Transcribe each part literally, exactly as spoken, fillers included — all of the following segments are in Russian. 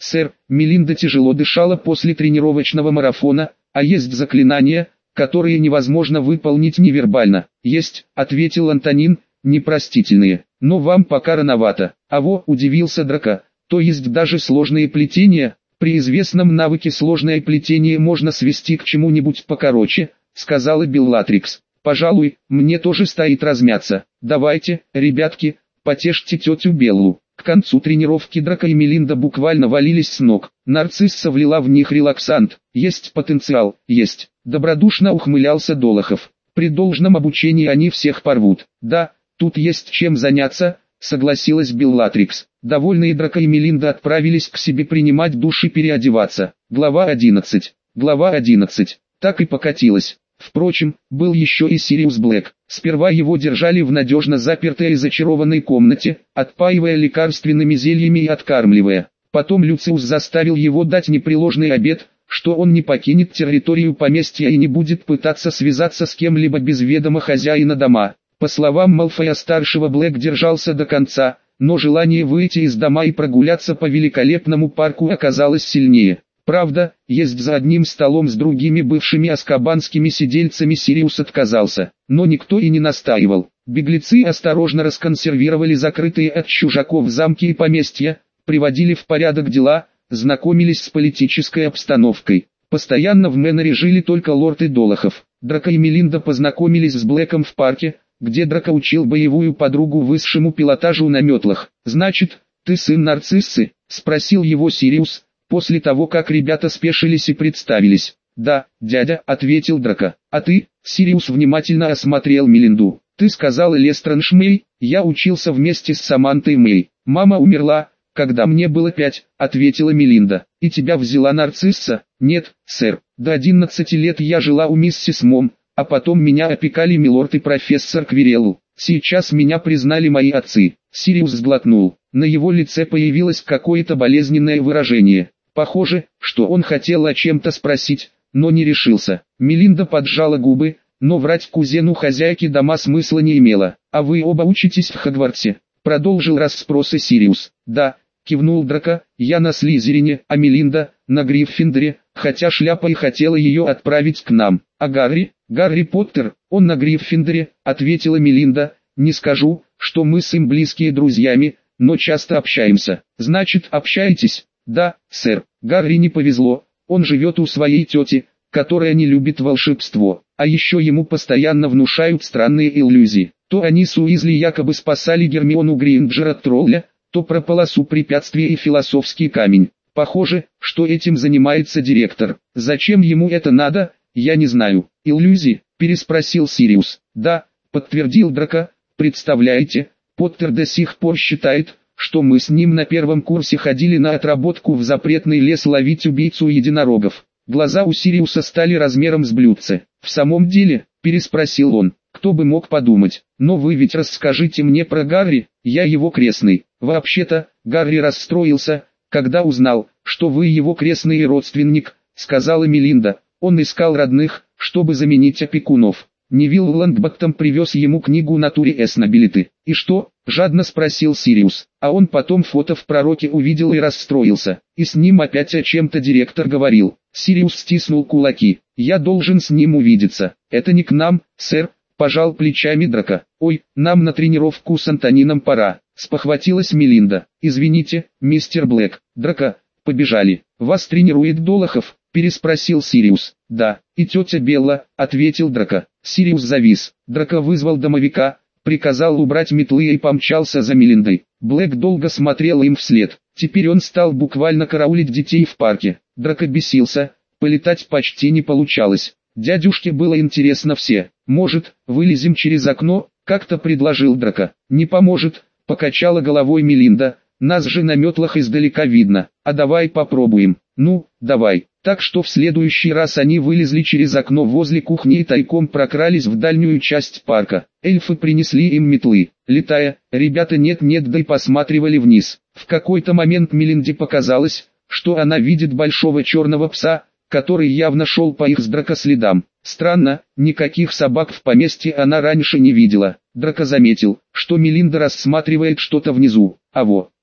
сэр». Мелинда тяжело дышала после тренировочного марафона. «А есть заклинания, которые невозможно выполнить невербально?» «Есть», — ответил Антонин, — «непростительные, но вам пока рановато». «А во», — удивился Драко, — «то есть даже сложные плетения?» «При известном навыке сложное плетение можно свести к чему-нибудь покороче», — сказала Беллатрикс. «Пожалуй, мне тоже стоит размяться. Давайте, ребятки, потешьте тетю Беллу». К концу тренировки Драко и Мелинда буквально валились с ног. Нарцисса влила в них релаксант. «Есть потенциал, есть», — добродушно ухмылялся Долохов. «При должном обучении они всех порвут». «Да, тут есть чем заняться», — согласилась Беллатрикс. Довольные Драко и Мелинда отправились к себе принимать душ и переодеваться. Глава одиннадцать. Глава одиннадцать. Так и покатилась. Впрочем, был еще и Сириус Блэк. Сперва его держали в надежно запертой и зачарованной комнате, отпаивая лекарственными зельями и откармливая. Потом Люциус заставил его дать непреложный обет, что он не покинет территорию поместья и не будет пытаться связаться с кем-либо без ведома хозяина дома. По словам Малфоя-старшего, Блэк держался до конца, но желание выйти из дома и прогуляться по великолепному парку оказалось сильнее. Правда, есть за одним столом с другими бывшими аскабанскими сидельцами Сириус отказался, но никто и не настаивал. Беглецы осторожно расконсервировали закрытые от чужаков замки и поместья, приводили в порядок дела, знакомились с политической обстановкой. Постоянно в Мэноре жили только лорд и Долохов. Драко и Мелинда познакомились с Блэком в парке, где Драко учил боевую подругу высшему пилотажу на метлах. «Значит, ты сын Нарциссы?» — спросил его Сириус, после того как ребята спешились и представились. «Да, дядя», — ответил Драко. «А ты?» — Сириус внимательно осмотрел Мелинду. «Ты сказал Лестранж Мэй?» «Я учился вместе с Самантой Мэй. Мама умерла, когда мне было пять», — ответила Мелинда. «И тебя взяла Нарцисса?» «Нет, сэр. До одиннадцати лет я жила у миссис Мом, а потом меня опекали милорд и профессор Квирелл. Сейчас меня признали мои отцы». Сириус сглотнул. На его лице появилось какое-то болезненное выражение. Похоже, что он хотел о чем-то спросить, но не решился. Мелинда поджала губы, но врать кузену хозяйки дома смысла не имело. «А вы оба учитесь в Хогвартсе?» — продолжил расспросы Сириус. «Да», — кивнул Драко, — «я на Слизерине, а Мелинда — на Гриффиндоре, хотя шляпа и хотела ее отправить к нам». «А Гарри?» «Гарри Поттер, он на Гриффиндоре», — ответила Мелинда. «Не скажу, что мы с ним близкие друзьями, но часто общаемся». «Значит, общаетесь?» «Да, сэр. Гарри не повезло, он живет у своей тети, которая не любит волшебство, а еще ему постоянно внушают странные иллюзии. То они с Уизли якобы спасали Гермиону Грейнджер от тролля, то про полосу препятствий и философский камень. Похоже, что этим занимается директор. Зачем ему это надо, я не знаю». «Иллюзии?» — переспросил Сириус. «Да», — подтвердил Драко. «Представляете, Поттер до сих пор считает, что мы с ним на первом курсе ходили на отработку в запретный лес ловить убийцу единорогов». Глаза у Сириуса стали размером с блюдце. «В самом деле?» — переспросил он. «Кто бы мог подумать? Но вы ведь расскажите мне про Гарри, я его крестный». «Вообще-то, Гарри расстроился, когда узнал, что вы его крестный родственник», — сказала Мелинда. «Он искал родных, чтобы заменить опекунов. Невилл Лонгботтом привез ему книгу «Натуре эс Нобилити». «И что?» — жадно спросил Сириус. А он потом фото в пророке увидел и расстроился. И с ним опять о чем-то директор говорил. Сириус стиснул кулаки. «Я должен с ним увидеться». «Это не к нам, сэр», — пожал плечами Драко. «Ой, нам на тренировку с Антонином пора», — спохватилась Мелинда. «Извините, мистер Блэк». «Драко, побежали. Вас тренирует Долохов?» — переспросил Сириус. «Да, и тетя Белла», — ответил Драко. Сириус завис. Драко вызвал домовика, приказал убрать метлы и помчался за Мелиндой. Блэк долго смотрел им вслед. Теперь он стал буквально караулить детей в парке. Драко бесился, полетать почти не получалось. Дядюшке было интересно все. «Может, вылезем через окно?» — как-то предложил Драко. «Не поможет», — покачала головой Мелинда. «Нас же на метлах издалека видно. А давай попробуем». «Ну, давай». Так что в следующий раз они вылезли через окно возле кухни и тайком прокрались в дальнюю часть парка. Эльфы принесли им метлы. Летая, ребята нет-нет да и посматривали вниз. В какой-то момент Мелинде показалось, что она видит большого черного пса, который явно шел по их с Драко следам. Странно, никаких собак в поместье она раньше не видела. Драко заметил, что Мелинда рассматривает что-то внизу. А во,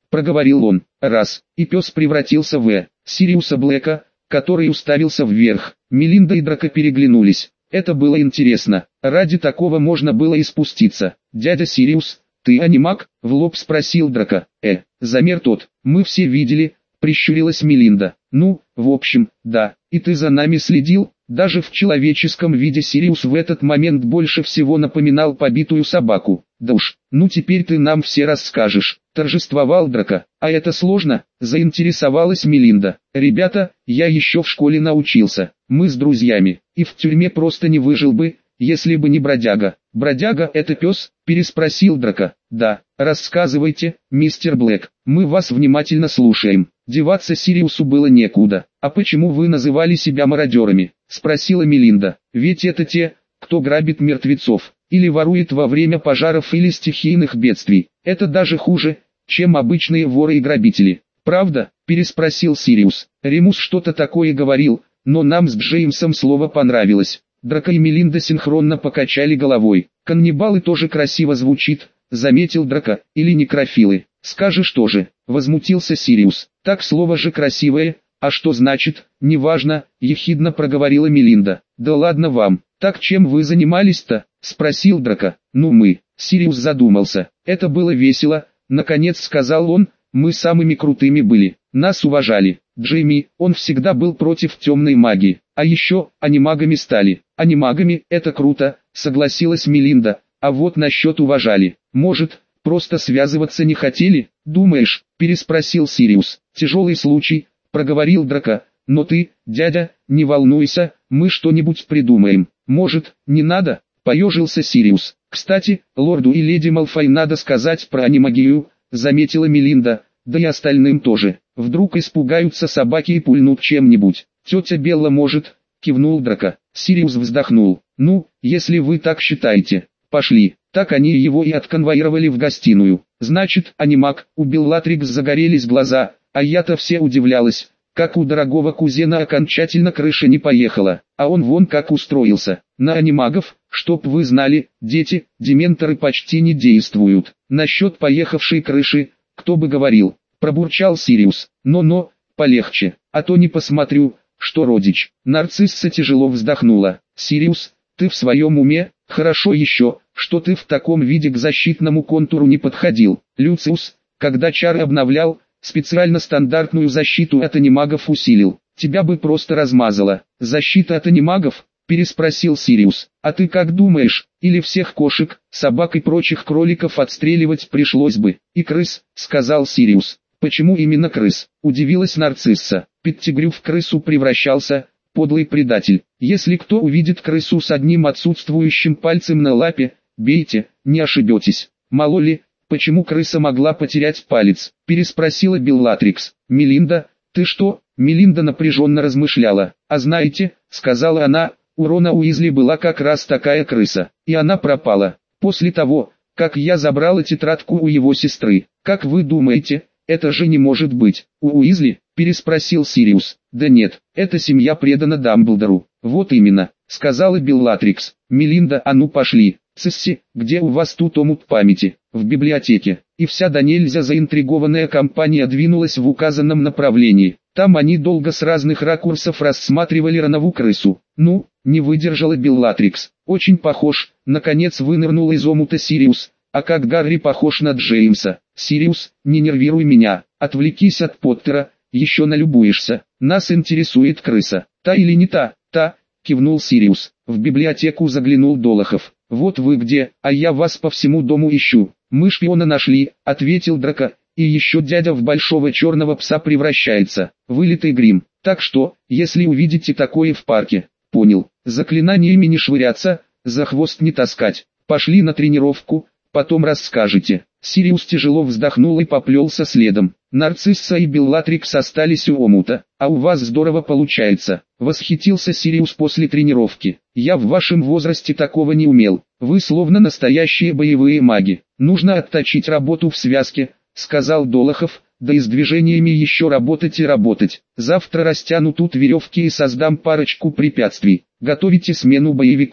проговорил он. Раз, и пес превратился в Сириуса Блэка, который уставился вверх. Мелинда и Драко переглянулись. Это было интересно. Ради такого можно было и спуститься. «Дядя Сириус, ты анимаг?» — в лоб спросил Драко. «Э, замер тот. Мы все видели», — прищурилась Мелинда. «Ну, в общем, да. И ты за нами следил?» Даже в человеческом виде Сириус в этот момент больше всего напоминал побитую собаку. «Да уж, ну теперь ты нам все расскажешь», — торжествовал Драко. «А это сложно?» — заинтересовалась Мелинда. «Ребята, я еще в школе научился. Мы с друзьями. И в тюрьме просто не выжил бы, если бы не бродяга». «Бродяга — это пес?» — переспросил Драко. «Да, рассказывайте, мистер Блэк, мы вас внимательно слушаем». Деваться Сириусу было некуда. «А почему вы называли себя мародерами?» — спросила Мелинда. «Ведь это те, кто грабит мертвецов, или ворует во время пожаров или стихийных бедствий. Это даже хуже, чем обычные воры и грабители». «Правда?» — переспросил Сириус. Ремус что-то такое говорил, но нам с Джеймсом слово понравилось. Драко и Мелинда синхронно покачали головой. «Каннибалы тоже красиво звучит», — заметил Драко. «Или некрофилы?» «Скажешь тоже», — возмутился Сириус. «Так слово же красивое, а что значит, неважно», — ехидно проговорила Мелинда. «Да ладно вам, так чем вы занимались-то?» — спросил Драко. «Ну мы», — Сириус задумался. «Это было весело», — наконец сказал он, — «мы самыми крутыми были, нас уважали. Джейми, он всегда был против темной магии, а еще, анимагами стали». «Анимагами, это круто», — согласилась Мелинда, — «а вот насчет уважали, может, просто связываться не хотели?» «Думаешь?» — переспросил Сириус. «Тяжелый случай», — проговорил Драко, — «но ты, дядя, не волнуйся, мы что-нибудь придумаем». «Может, не надо?» — поежился Сириус. «Кстати, лорду и леди Малфой надо сказать про анимагию», — заметила Мелинда, — «да и остальным тоже. Вдруг испугаются собаки и пульнут чем-нибудь». «Тетя Белла может», — кивнул Драко. Сириус вздохнул. «Ну, если вы так считаете, пошли». Так они его и отконвоировали в гостиную. «Значит, анимаг», — у Беллатрикс загорелись глаза, а я-то все удивлялась, как у дорогого кузена окончательно крыша не поехала, а он вон как устроился. На анимагов, чтоб вы знали, дети, дементоры почти не действуют. Насчет поехавшей крыши, кто бы говорил, пробурчал Сириус. «Но-но, полегче, а то не посмотрю, что родич». Нарцисса тяжело вздохнула. «Сириус, ты в своем уме? Хорошо еще, что ты в таком виде к защитному контуру не подходил». Люциус, когда чары обновлял, специально стандартную защиту от анимагов усилил. «Тебя бы просто размазало». «Защита от анимагов?» — переспросил Сириус. «А ты как думаешь, или всех кошек, собак и прочих кроликов отстреливать пришлось бы?» «И крыс», — сказал Сириус. «Почему именно крыс?» — удивилась Нарцисса. «Петтигрю в крысу превращался, подлый предатель. Если кто увидит крысу с одним отсутствующим пальцем на лапе, бейте, не ошибетесь». «Мало ли, почему крыса могла потерять палец?» — переспросила Беллатрикс. «Мелинда, ты что?» — Мелинда напряженно размышляла. «А знаете», — сказала она, — «у Рона Уизли была как раз такая крыса, и она пропала. После того, как я забрала тетрадку у его сестры. Как вы думаете, это же не может быть?» «У Уизли?» — переспросил Сириус. «Да нет, эта семья предана Дамблдору». «Вот именно», — сказала Беллатрикс. «Мелинда, а ну пошли». «Цисси, где у вас тут омут памяти?» «В библиотеке». И вся до нельзя заинтригованная компания двинулась в указанном направлении. Там они долго с разных ракурсов рассматривали ронову крысу. «Ну, не выдержала Беллатрикс. Очень похож», — наконец вынырнул из омута Сириус. «А как Гарри похож на Джеймса». «Сириус, не нервируй меня, отвлекись от Поттера, еще налюбуешься. Нас интересует крыса». «Та или не та?» «Та», — кивнул Сириус. В библиотеку заглянул Долохов. «Вот вы где, а я вас по всему дому ищу». «Мы шпиона нашли», — ответил Драко. «И еще дядя в большого черного пса превращается. Вылитый грим. Так что, если увидите такое в парке». «Понял. Заклинаниями не швыряться, за хвост не таскать. Пошли на тренировку, потом расскажете». Сириус тяжело вздохнул и поплелся следом. Нарцисса и Беллатрикс остались у омута. «А у вас здорово получается», — восхитился Сириус после тренировки. «Я в вашем возрасте такого не умел. Вы словно настоящие боевые маги. Нужно отточить работу в связке», — сказал Долохов, «да и с движениями еще работать и работать. Завтра растяну тут веревки и создам парочку препятствий. Готовите смену боевиков?»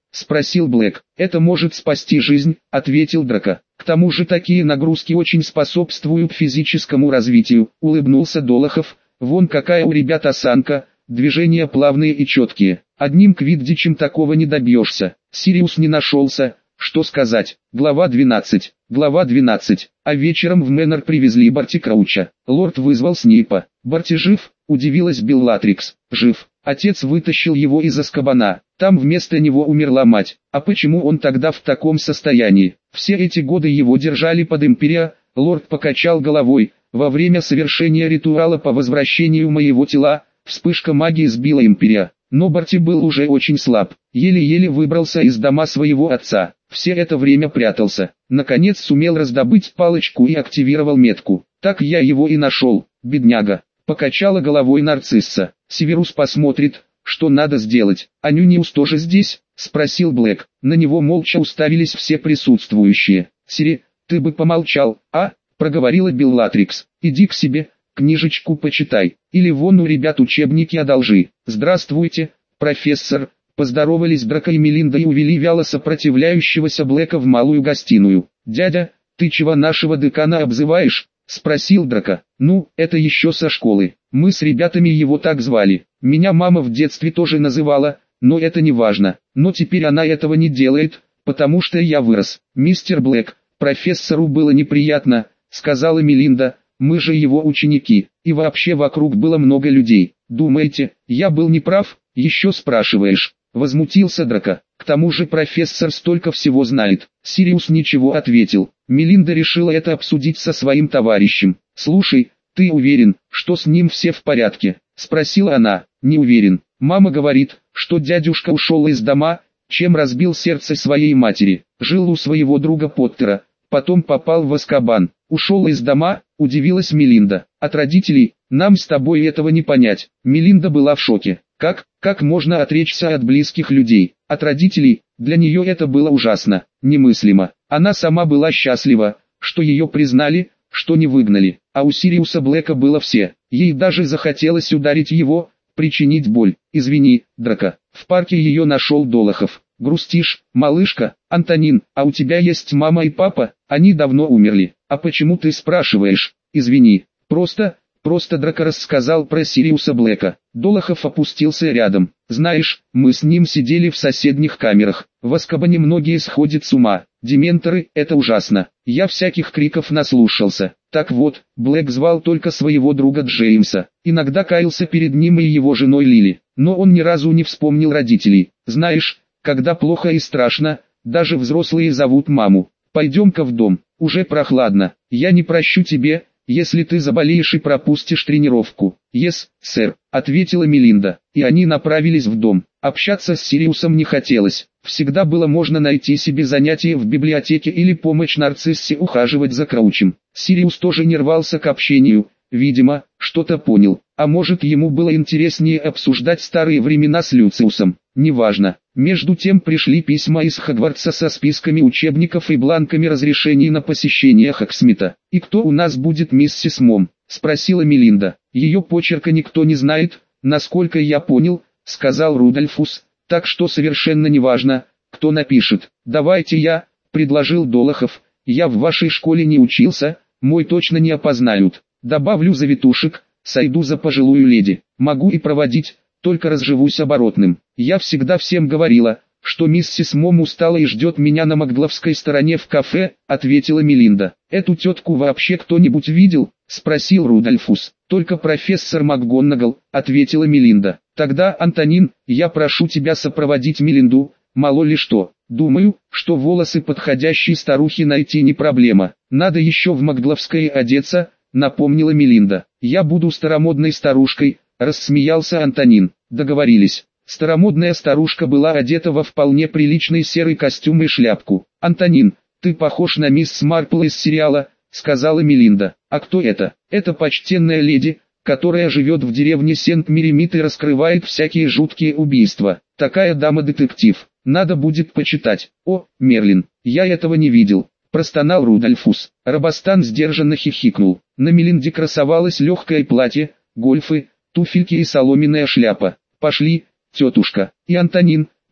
— спросил Блэк. «Это может спасти жизнь», — ответил Драко. «К тому же такие нагрузки очень способствуют физическому развитию», — улыбнулся Долохов. «Вон какая у ребят осанка, движения плавные и четкие. Одним квиддичем такого не добьешься». Сириус не нашелся, что сказать. Глава двенадцать. Глава двенадцать. А вечером в Мэннер привезли Барти Крауча. Лорд вызвал Снейпа. «Барти жив?» — удивилась Беллатрикс. «Жив. Отец вытащил его из Азкабана. Там вместо него умерла мать. А почему он тогда в таком состоянии? Все эти годы его держали под империя». Лорд покачал головой. «Во время совершения ритуала по возвращению моего тела, вспышка магии сбила империя. Но Барти был уже очень слаб, еле-еле выбрался из дома своего отца, все это время прятался. Наконец сумел раздобыть палочку и активировал метку. Так я его и нашел, бедняга». Покачала головой нарцисса. «Северус посмотрит, что надо сделать». «А Нюниус тоже здесь?» — спросил Блэк. На него молча уставились все присутствующие. «Сири, ты бы помолчал, а?» — проговорила Беллатрикс. «Иди к себе, книжечку почитай, или вон у ребят учебники одолжи». «Здравствуйте, профессор», — поздоровались Драко и Мелинда и увели вяло сопротивляющегося Блэка в малую гостиную. «Дядя, ты чего нашего декана обзываешь?» — спросил Драко. «Ну, это еще со школы. Мы с ребятами его так звали. Меня мама в детстве тоже называла, но это не важно. Но теперь она этого не делает, потому что я вырос». «Мистер Блэк, профессору было неприятно», — сказала Мелинда. «Мы же его ученики, и вообще вокруг было много людей. Думаете, я был неправ? Еще спрашиваешь?» — возмутился Драко. «К тому же профессор столько всего знает». Сириус ничего ответил. Мелинда решила это обсудить со своим товарищем. «Слушай, ты уверен, что с ним все в порядке?» — спросила она. «Не уверен. Мама говорит, что дядюшка ушел из дома, чем разбил сердце своей матери. Жил у своего друга Поттера, потом попал в Азкабан. Ушел из дома?» — удивилась Мелинда. «От родителей, нам с тобой этого не понять». Мелинда была в шоке. Как, как можно отречься от близких людей? От родителей? Для нее это было ужасно, немыслимо. Она сама была счастлива, что ее признали, что не выгнали. А у Сириуса Блэка было все. Ей даже захотелось ударить его, причинить боль. «Извини, Драко, в парке ее нашел Долохов». «Грустишь, малышка?» «Антонин, а у тебя есть мама и папа? Они давно умерли. А почему ты спрашиваешь?» «Извини, просто...» Просто Драко рассказал про Сириуса Блэка. Долохов опустился рядом. «Знаешь, мы с ним сидели в соседних камерах. В Азкабане многие сходят с ума. Дементоры, это ужасно. Я всяких криков наслушался. Так вот, Блэк звал только своего друга Джеймса. Иногда каялся перед ним и его женой Лили. Но он ни разу не вспомнил родителей. Знаешь, когда плохо и страшно, даже взрослые зовут маму. Пойдем-ка в дом. Уже прохладно. Я не прощу тебе, если ты заболеешь и пропустишь тренировку». «Ес, сэр», — ответила Мелинда, и они направились в дом. Общаться с Сириусом не хотелось. Всегда было можно найти себе занятие в библиотеке или помочь нарциссе ухаживать за Краучем. Сириус тоже не рвался к общению, видимо, что-то понял. А может, ему было интереснее обсуждать старые времена с Люциусом. Неважно. Между тем пришли письма из Хогвартса со списками учебников и бланками разрешений на посещение Хогсмита. «И кто у нас будет миссис Мом?» — спросила Мелинда. «Ее почерка никто не знает, насколько я понял», — сказал Рудольфус. «Так что совершенно неважно, кто напишет». «Давайте я», — предложил Долохов. «Я в вашей школе не учился, мой точно не опознают. Добавлю завитушек, сойду за пожилую леди. Могу и проводить, только разживусь оборотным. Я всегда всем говорила, что миссис Мом устала и ждет меня на Макгловской стороне в кафе», — ответила Мелинда. «Эту тетку вообще кто-нибудь видел?» — спросил Рудольфус. «Только профессор МакГонагал», — ответила Мелинда. «Тогда, Антонин, я прошу тебя сопроводить Мелинду, мало ли что. Думаю, что волосы подходящей старухи найти не проблема. Надо еще в Макгловской одеться», — напомнила Мелинда. «Я буду старомодной старушкой», — рассмеялся Антонин. «Договорились». Старомодная старушка была одета во вполне приличный серый костюм и шляпку. «Антонин, ты похож на мисс Марпл из сериала», — сказала Мелинда. «А кто это?» «Это почтенная леди, которая живет в деревне Сент-Меремит и раскрывает всякие жуткие убийства. Такая дама-детектив. Надо будет почитать». «О, Мерлин, я этого не видел», — простонал Рудольфус. Робостан сдержанно хихикнул. На Мелинде красовалось легкое платье, гольфы, туфельки и соломенная шляпа. «Пошли, тетушка». И Антонин,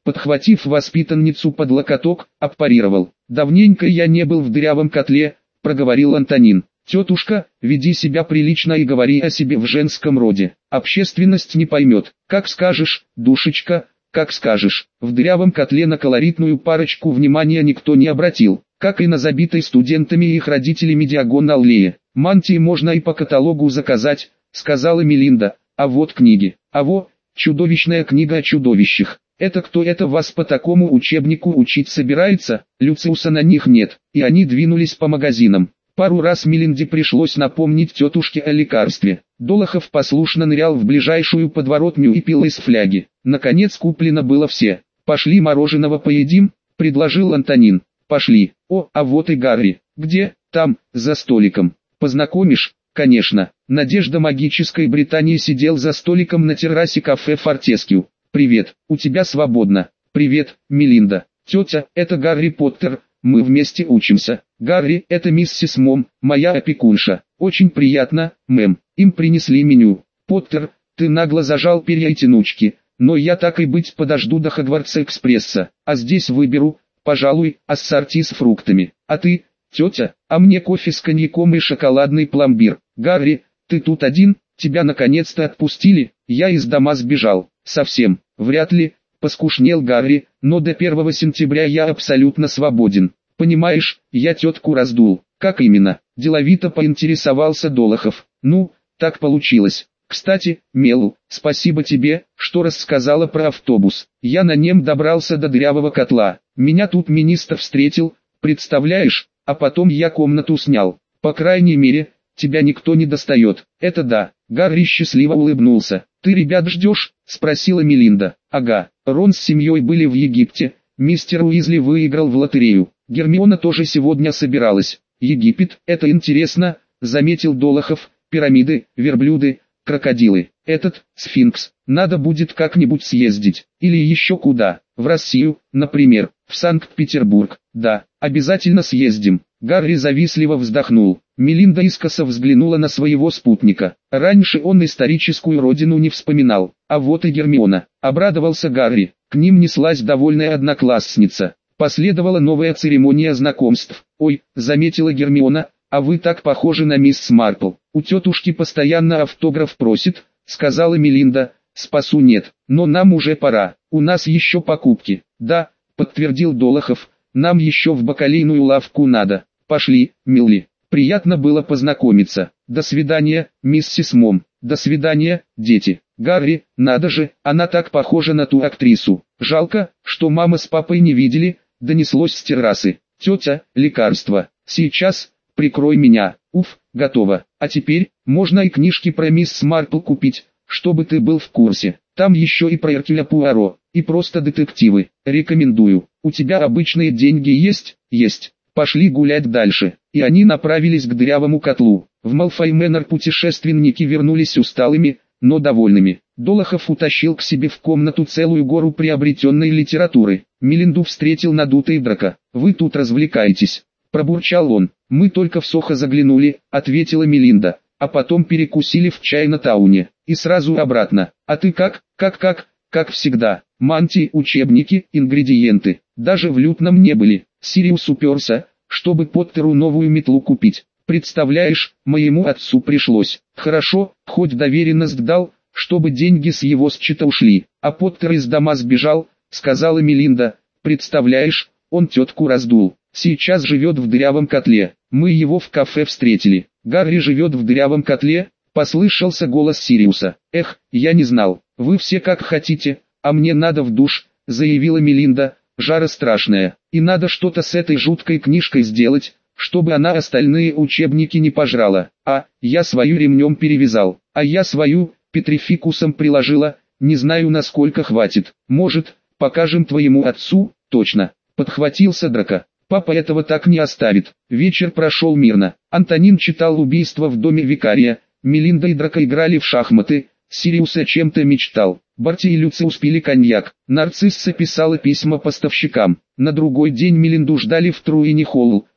подхватив воспитанницу под локоток, отпарировал. «Давненько я не был в дырявом котле», — проговорил Антонин. «Тетушка, веди себя прилично и говори о себе в женском роде. Общественность не поймет. Как скажешь, душечка, как скажешь». В дырявом котле на колоритную парочку внимания никто не обратил, как и на забитой студентами и их родителями диагоналлее. «Мантии можно и по каталогу заказать», — сказала Мелинда. «А вот книги. А во, чудовищная книга о чудовищах. Это кто это вас по такому учебнику учить собирается? Люциуса на них нет». И они двинулись по магазинам. Пару раз Мелинде пришлось напомнить тетушке о лекарстве. Долохов послушно нырял в ближайшую подворотню и пил из фляги. Наконец куплено было все. «Пошли мороженого поедим», — предложил Антонин. «Пошли. О, а вот и Гарри. Где?» «Там, за столиком. Познакомишь?» «Конечно». Надежда магической Британии сидел за столиком на террасе кафе «Фортескью». «Привет, у тебя свободно». «Привет, Мелинда». «Тетя, это Гарри Поттер, мы вместе учимся». «Гарри, это миссис Мом, моя опекунша». «Очень приятно, мэм». Им принесли меню. «Поттер, ты нагло зажал перья и тянучки, но я так и быть подожду до Хогвартс-экспресса, а здесь выберу, пожалуй, ассорти с фруктами. А ты, тетя, а мне кофе с коньяком и шоколадный пломбир». «Гарри, ты тут один, тебя наконец-то отпустили?» «Я из дома сбежал». «Совсем, вряд ли», — поскушнел Гарри, «но до первого сентября я абсолютно свободен. Понимаешь, я тетку раздул». «Как именно?» — деловито поинтересовался Долохов. «Ну, так получилось. Кстати, Мелу, спасибо тебе, что рассказала про автобус. Я на нем добрался до дырявого котла. Меня тут министр встретил, представляешь, а потом я комнату снял. По крайней мере, тебя никто не достает». «Это да». Гарри счастливо улыбнулся. «Ты ребят ждешь?» — спросила Мелинда. «Ага, Рон с семьей были в Египте, мистер Уизли выиграл в лотерею. Гермиона тоже сегодня собиралась». «Египет, это интересно», — заметил Долохов. «Пирамиды, верблюды, крокодилы. Этот, сфинкс, надо будет как-нибудь съездить. Или еще куда, в Россию, например, в Санкт-Петербург. Да, обязательно съездим». Гарри завистливо вздохнул. Мелинда искоса взглянула на своего спутника. Раньше он историческую родину не вспоминал. «А вот и Гермиона», — обрадовался Гарри. К ним неслась довольная одноклассница. Последовала новая церемония знакомств. «Ой», — заметила Гермиона, — «а вы так похожи на мисс Марпл. У тетушки постоянно автограф просит», — сказала Мелинда. «Спасу нет, но нам уже пора, у нас еще покупки». «Да», — подтвердил Долохов, — «нам еще в бакалейную лавку надо. Пошли, Милли. Приятно было познакомиться. До свидания, миссис Мом. До свидания, дети». «Гарри, надо же, она так похожа на ту актрису. Жалко, что мама с папой не видели», — донеслось с террасы. «Тетя, лекарство. Сейчас, прикрой меня. Уф, готово. А теперь, можно и книжки про мисс Марпл купить, чтобы ты был в курсе. Там еще и про Эркюля Пуаро, и просто детективы. Рекомендую. У тебя обычные деньги есть?» «Есть». «Пошли гулять дальше». И они направились к дырявому котлу. В Малфой Мэннер путешественники вернулись усталыми, но довольными. Долохов утащил к себе в комнату целую гору приобретенной литературы. Мелинду встретил надутый Драко. «Вы тут развлекаетесь», — пробурчал он. «Мы только в Сохо заглянули», — ответила Мелинда, «а потом перекусили в Чайна-тауне, и сразу обратно. А ты как, как, как, как всегда, мантии, учебники, ингредиенты, даже в лютном не были». Сириус уперся, чтобы Поттеру новую метлу купить. «Представляешь, моему отцу пришлось. Хорошо, хоть доверенность дал, чтобы деньги с его счета ушли. А Поттер из дома сбежал», — сказала Мелинда. «Представляешь, он тетку раздул. Сейчас живет в дырявом котле. Мы его в кафе встретили». «Гарри живет в дырявом котле?» — послышался голос Сириуса. «Эх, я не знал. Вы все как хотите, а мне надо в душ», — заявила Мелинда. «Жара страшная, и надо что-то с этой жуткой книжкой сделать, чтобы она остальные учебники не пожрала. А, я свою ремнем перевязал, а я свою, петрификусом приложила, не знаю насколько хватит. Может, покажем твоему отцу?» «Точно», — подхватился Драко. «Папа этого так не оставит». Вечер прошел мирно. Антонин читал «Убийство в доме викария», Мелинда и Драко играли в шахматы, Сириус о чем-то мечтал. Барти и Люциус пили коньяк. Нарцисса писала письма поставщикам. На другой день Мелинду ждали в Труини-Холл.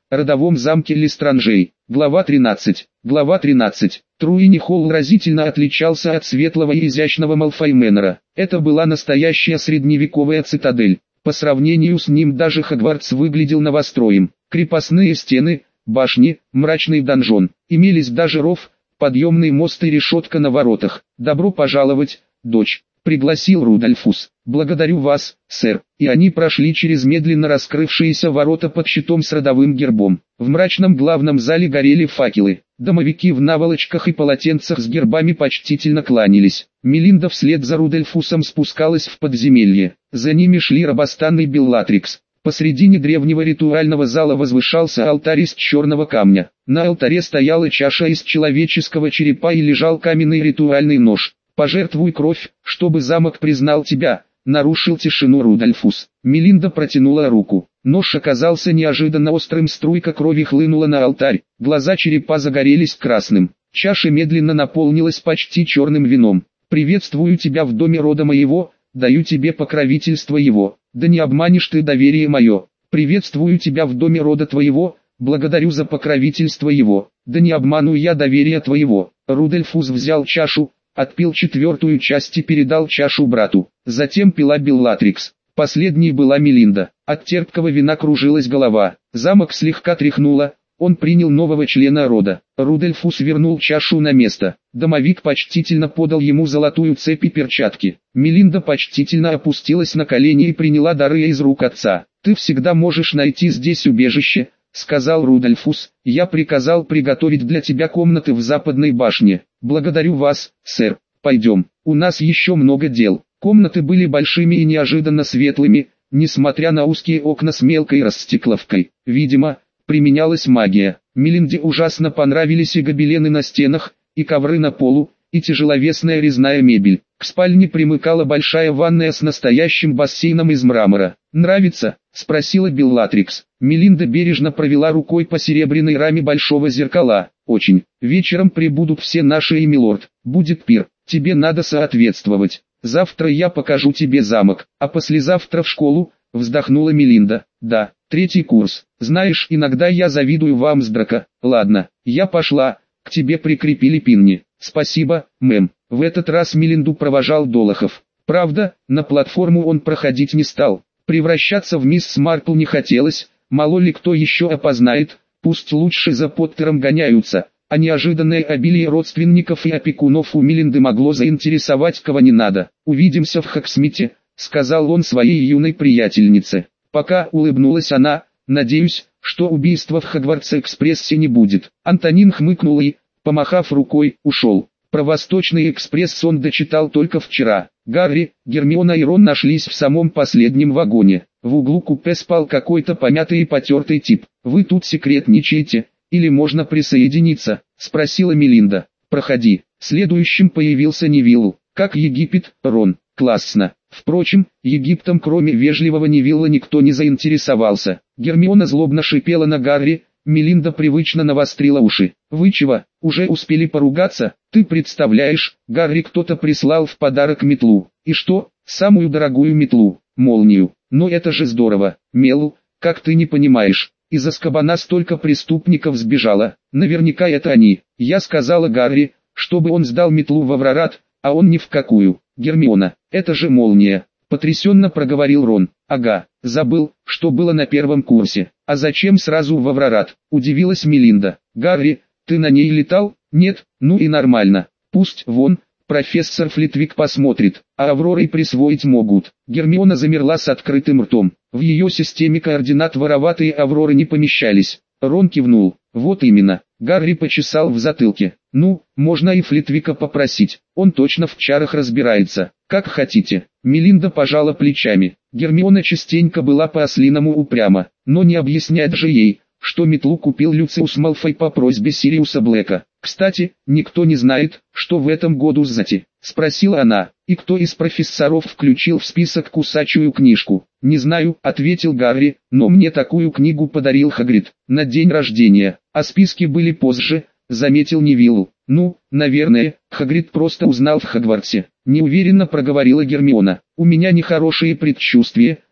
родовом замке Лестранжей. Глава тринадцать. Глава тринадцать. Труини Холл разительно отличался от светлого и изящного Малфой-Мэннера. Это была настоящая средневековая цитадель. По сравнению с ним даже Хогвартс выглядел новостроем. Крепостные стены, башни, мрачный донжон. Имелись даже ров, подъемный мост и решетка на воротах. «Добро пожаловать, дочь», — пригласил Рудольфус. «Благодарю вас, сэр». И они прошли через медленно раскрывшиеся ворота под щитом с родовым гербом. В мрачном главном зале горели факелы. Домовики в наволочках и полотенцах с гербами почтительно кланялись. Мелинда вслед за Рудольфусом спускалась в подземелье. За ними шли Робостан и Беллатрикс. Посредине древнего ритуального зала возвышался алтарь из черного камня. На алтаре стояла чаша из человеческого черепа и лежал каменный ритуальный нож. «Пожертвуй кровь, чтобы замок признал тебя», — нарушил тишину Рудольфус. Мелинда протянула руку. Нож оказался неожиданно острым, струйка крови хлынула на алтарь. Глаза черепа загорелись красным. Чаша медленно наполнилась почти черным вином. «Приветствую тебя в доме рода моего, даю тебе покровительство его. Да не обманешь ты доверие мое. Приветствую тебя в доме рода твоего, благодарю за покровительство его. Да не обману я доверие твоего». Рудольфус взял чашу, отпил четвертую часть и передал чашу брату. Затем пила Беллатрикс. Последней была Мелинда. От терпкого вина кружилась голова. Замок слегка тряхнуло. Он принял нового члена рода. Рудольфус вернул чашу на место. Домовик почтительно подал ему золотую цепь и перчатки. Мелинда почтительно опустилась на колени и приняла дары из рук отца. «Ты всегда можешь найти здесь убежище», — сказал Рудольфус. «Я приказал приготовить для тебя комнаты в западной башне. Благодарю вас, сэр. Пойдем, у нас еще много дел». Комнаты были большими и неожиданно светлыми, несмотря на узкие окна с мелкой расстекловкой. Видимо, применялась магия. Мелинде ужасно понравились и гобелены на стенах, и ковры на полу, и тяжеловесная резная мебель. К спальне примыкала большая ванная с настоящим бассейном из мрамора. «Нравится?» — спросила Беллатрикс. Мелинда бережно провела рукой по серебряной раме большого зеркала. «Очень. Вечером прибудут все наши и милорд. Будет пир. Тебе надо соответствовать. Завтра я покажу тебе замок, а послезавтра в школу», — вздохнула Мелинда. «Да, третий курс. Знаешь, иногда я завидую вам с Драко. Ладно, я пошла, к тебе прикрепили пинни». «Спасибо, мэм». В этот раз Мелинду провожал Долохов. Правда, на платформу он проходить не стал. Превращаться в мисс Марпл не хотелось, мало ли кто еще опознает, пусть лучше за Поттером гоняются. А неожиданное обилие родственников и опекунов у Мелинды могло заинтересовать кого не надо. «Увидимся в Хоксмите», — сказал он своей юной приятельнице. Пока улыбнулась она, «надеюсь, что убийства в Хогвартс-экспрессе не будет». Антонин хмыкнул и, помахав рукой, ушел. Про Восточный экспресс он дочитал только вчера. Гарри, Гермиона и Рон нашлись в самом последнем вагоне. В углу купе спал какой-то помятый и потертый тип. «Вы тут секретничаете? Или можно присоединиться?» — спросила Мелинда. «Проходи». Следующим появился Невилл. «Как Египет, Рон?» «Классно». Впрочем, Египтом кроме вежливого Невилла никто не заинтересовался. Гермиона злобно шипела на Гарри, Мелинда привычно навострила уши. «Вы чего, уже успели поругаться? Ты представляешь, Гарри кто-то прислал в подарок метлу. И что? Самую дорогую метлу, молнию. Но это же здорово. Мел, как ты не понимаешь? Из Азкабана столько преступников сбежало. Наверняка это они». Я сказала Гарри, чтобы он сдал метлу в Аврорат, а он ни в какую. «Гермиона, это же молния», — потрясенно проговорил Рон. «Ага, забыл, что было на первом курсе. А зачем сразу в Аврорат?» — удивилась Мелинда. «Гарри, ты на ней летал?» «Нет, ну и нормально. Пусть вон, профессор Флитвик посмотрит, а Авророй присвоить могут». Гермиона замерла с открытым ртом. В ее системе координат вороватые Авроры не помещались. Рон кивнул. «Вот именно». Гарри почесал в затылке. «Ну, можно и Флитвика попросить, он точно в чарах разбирается. Как хотите». Мелинда пожала плечами. Гермиона частенько была по-ослиному упряма, но не объяснять же ей, что метлу купил Люциус Малфой по просьбе Сириуса Блэка. «Кстати, никто не знает, что в этом году сзади?» — спросила она. «И кто из профессоров включил в список кусачую книжку?» «Не знаю», — ответил Гарри, — «но мне такую книгу подарил Хагрид на день рождения, а списки были позже», — заметил Невилл. «Ну, наверное, Хагрид просто узнал в Хогвартсе», — неуверенно проговорила Гермиона. «У меня нехорошие предчувствия,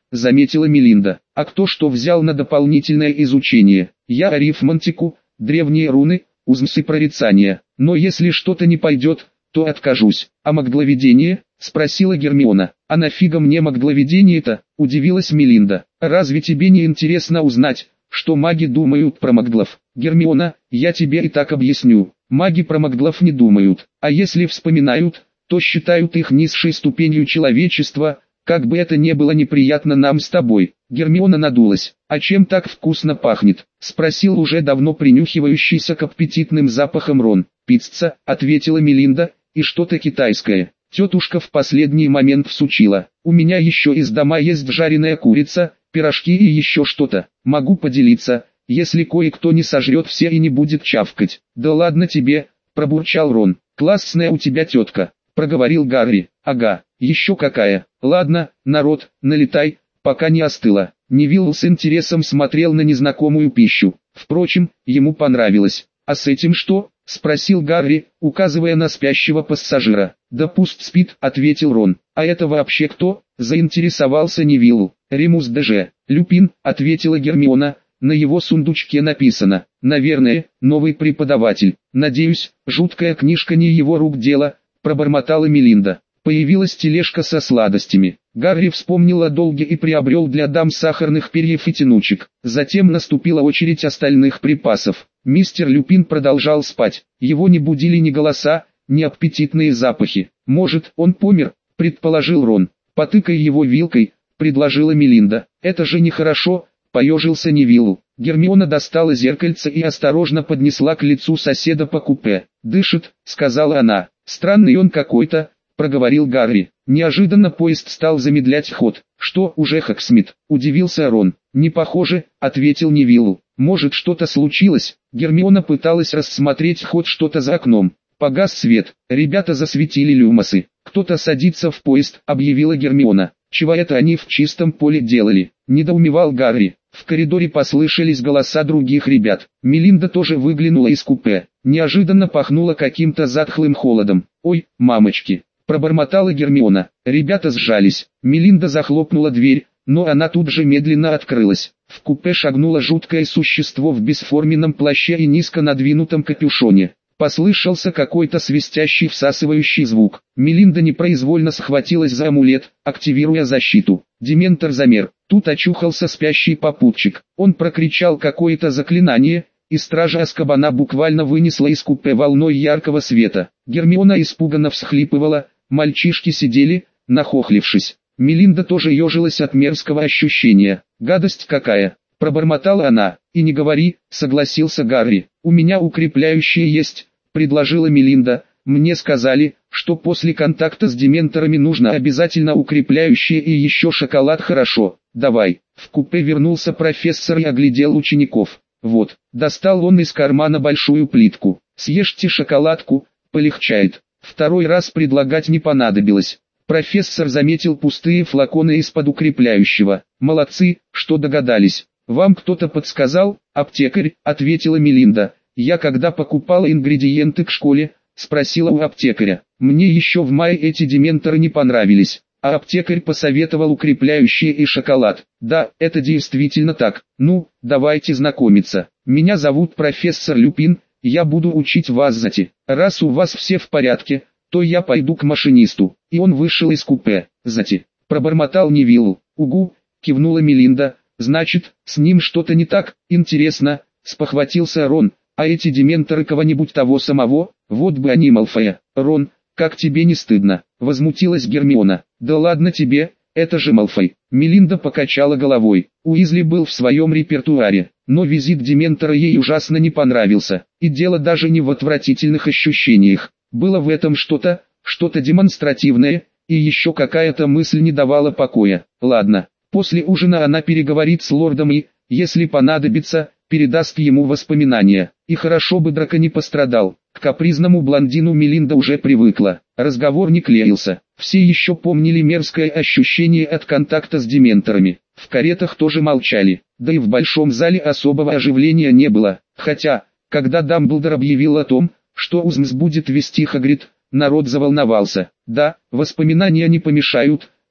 заметила Мелинда. А кто что взял на дополнительное изучение? Я арифмантику, древние руны, узмсы прорицания. Но если что-то не пойдет, то откажусь. А магловедение? Спросила Гермиона. А нафига мне магловедение-то? Удивилась Мелинда. Разве тебе не интересно узнать, что маги думают про маглов? Гермиона, я тебе и так объясню. Маги про маглов не думают, а если вспоминают, то считают их низшей ступенью человечества, как бы это ни было неприятно нам с тобой. Гермиона надулась. А чем так вкусно пахнет? Спросил уже давно принюхивающийся к аппетитным запахам Рон. Пицца, ответила Мелинда, и что-то китайское. Тетушка в последний момент всучила. У меня еще из дома есть жареная курица, пирожки и еще что-то. Могу поделиться, если кое-кто не сожрет все и не будет чавкать. Да ладно тебе, пробурчал Рон. Классная у тебя тетка, проговорил Гарри. Ага, еще какая. Ладно, народ, налетай, пока не остыло. Невилл с интересом смотрел на незнакомую пищу. Впрочем, ему понравилось. А с этим что? Спросил Гарри, указывая на спящего пассажира. Да пусть спит, ответил Рон. А это вообще кто? Заинтересовался Невилл. Ремус Деже. Люпин, ответила Гермиона. На его сундучке написано, наверное, новый преподаватель. Надеюсь, жуткая книжка не его рук дело, пробормотала Мелинда. Появилась тележка со сладостями. Гарри вспомнил о долге и приобрел для дам сахарных перьев и тянучек. Затем наступила очередь остальных припасов. Мистер Люпин продолжал спать. Его не будили ни голоса, ни аппетитные запахи. Может, он помер, предположил Рон. Потыкай его вилкой, предложила Мелинда. Это же нехорошо. Поежился Невилл. Гермиона достала зеркальце и осторожно поднесла к лицу соседа по купе. «Дышит», — сказала она. «Странный он какой-то», — проговорил Гарри. Неожиданно поезд стал замедлять ход. «Что, уже Хоксмит?» — удивился Рон. «Не похоже», — ответил Невилл. «Может, что-то случилось?» Гермиона пыталась рассмотреть ход что-то за окном. Погас свет. Ребята засветили люмосы. «Кто-то садится в поезд», — объявила Гермиона. «Чего это они в чистом поле делали?» — недоумевал Гарри. В коридоре послышались голоса других ребят. Мелинда тоже выглянула из купе. Неожиданно пахнуло каким-то затхлым холодом. «Ой, мамочки!» — пробормотала Гермиона. Ребята сжались. Мелинда захлопнула дверь, но она тут же медленно открылась. В купе шагнуло жуткое существо в бесформенном плаще и низко надвинутом капюшоне. Послышался какой-то свистящий всасывающий звук. Мелинда непроизвольно схватилась за амулет, активируя защиту. Дементор замер. Тут очухался спящий попутчик. Он прокричал какое-то заклинание, и стража Азкабана буквально вынесла из купе волной яркого света. Гермиона испуганно всхлипывала, мальчишки сидели, нахохлившись. Мелинда тоже ежилась от мерзкого ощущения. «Гадость какая!» — пробормотала она. «И не говори», — согласился Гарри. «У меня укрепляющие есть», — предложила Мелинда. «Мне сказали, что после контакта с дементорами нужно обязательно укрепляющие и еще шоколад. Хорошо, давай». В купе вернулся профессор и оглядел учеников. «Вот», — достал он из кармана большую плитку. «Съешьте шоколадку, полегчает». Второй раз предлагать не понадобилось. Профессор заметил пустые флаконы из-под укрепляющего. «Молодцы, что догадались». «Вам кто-то подсказал?» «Аптекарь», — ответила Мелинда. «Я когда покупала ингредиенты к школе, спросила у аптекаря. Мне еще в мае эти дементоры не понравились, а аптекарь посоветовал укрепляющие и шоколад. Да, это действительно так. Ну, давайте знакомиться. Меня зовут профессор Люпин, я буду учить вас зати. Раз у вас все в порядке, то я пойду к машинисту». И он вышел из купе. «Зати», — пробормотал Невилл. «Угу», — кивнула Мелинда. «Значит, с ним что-то не так, интересно», — спохватился Рон. «А эти дементоры кого-нибудь того самого? Вот бы они, Малфоя». «Рон, как тебе не стыдно?» — возмутилась Гермиона. «Да ладно тебе, это же Малфой». Мелинда покачала головой. Уизли был в своем репертуаре, но визит дементора ей ужасно не понравился. И дело даже не в отвратительных ощущениях. Было в этом что-то, что-то демонстративное, и еще какая-то мысль не давала покоя. Ладно. После ужина она переговорит с лордом и, если понадобится, передаст ему воспоминания. И хорошо бы Драко не пострадал. К капризному блондину Мелинда уже привыкла. Разговор не клеился. Все еще помнили мерзкое ощущение от контакта с дементорами. В каретах тоже молчали. Да и в большом зале особого оживления не было. Хотя, когда Дамблдор объявил о том, что Узмс будет вести Хагрид, народ заволновался. «Да, воспоминания не помешают», —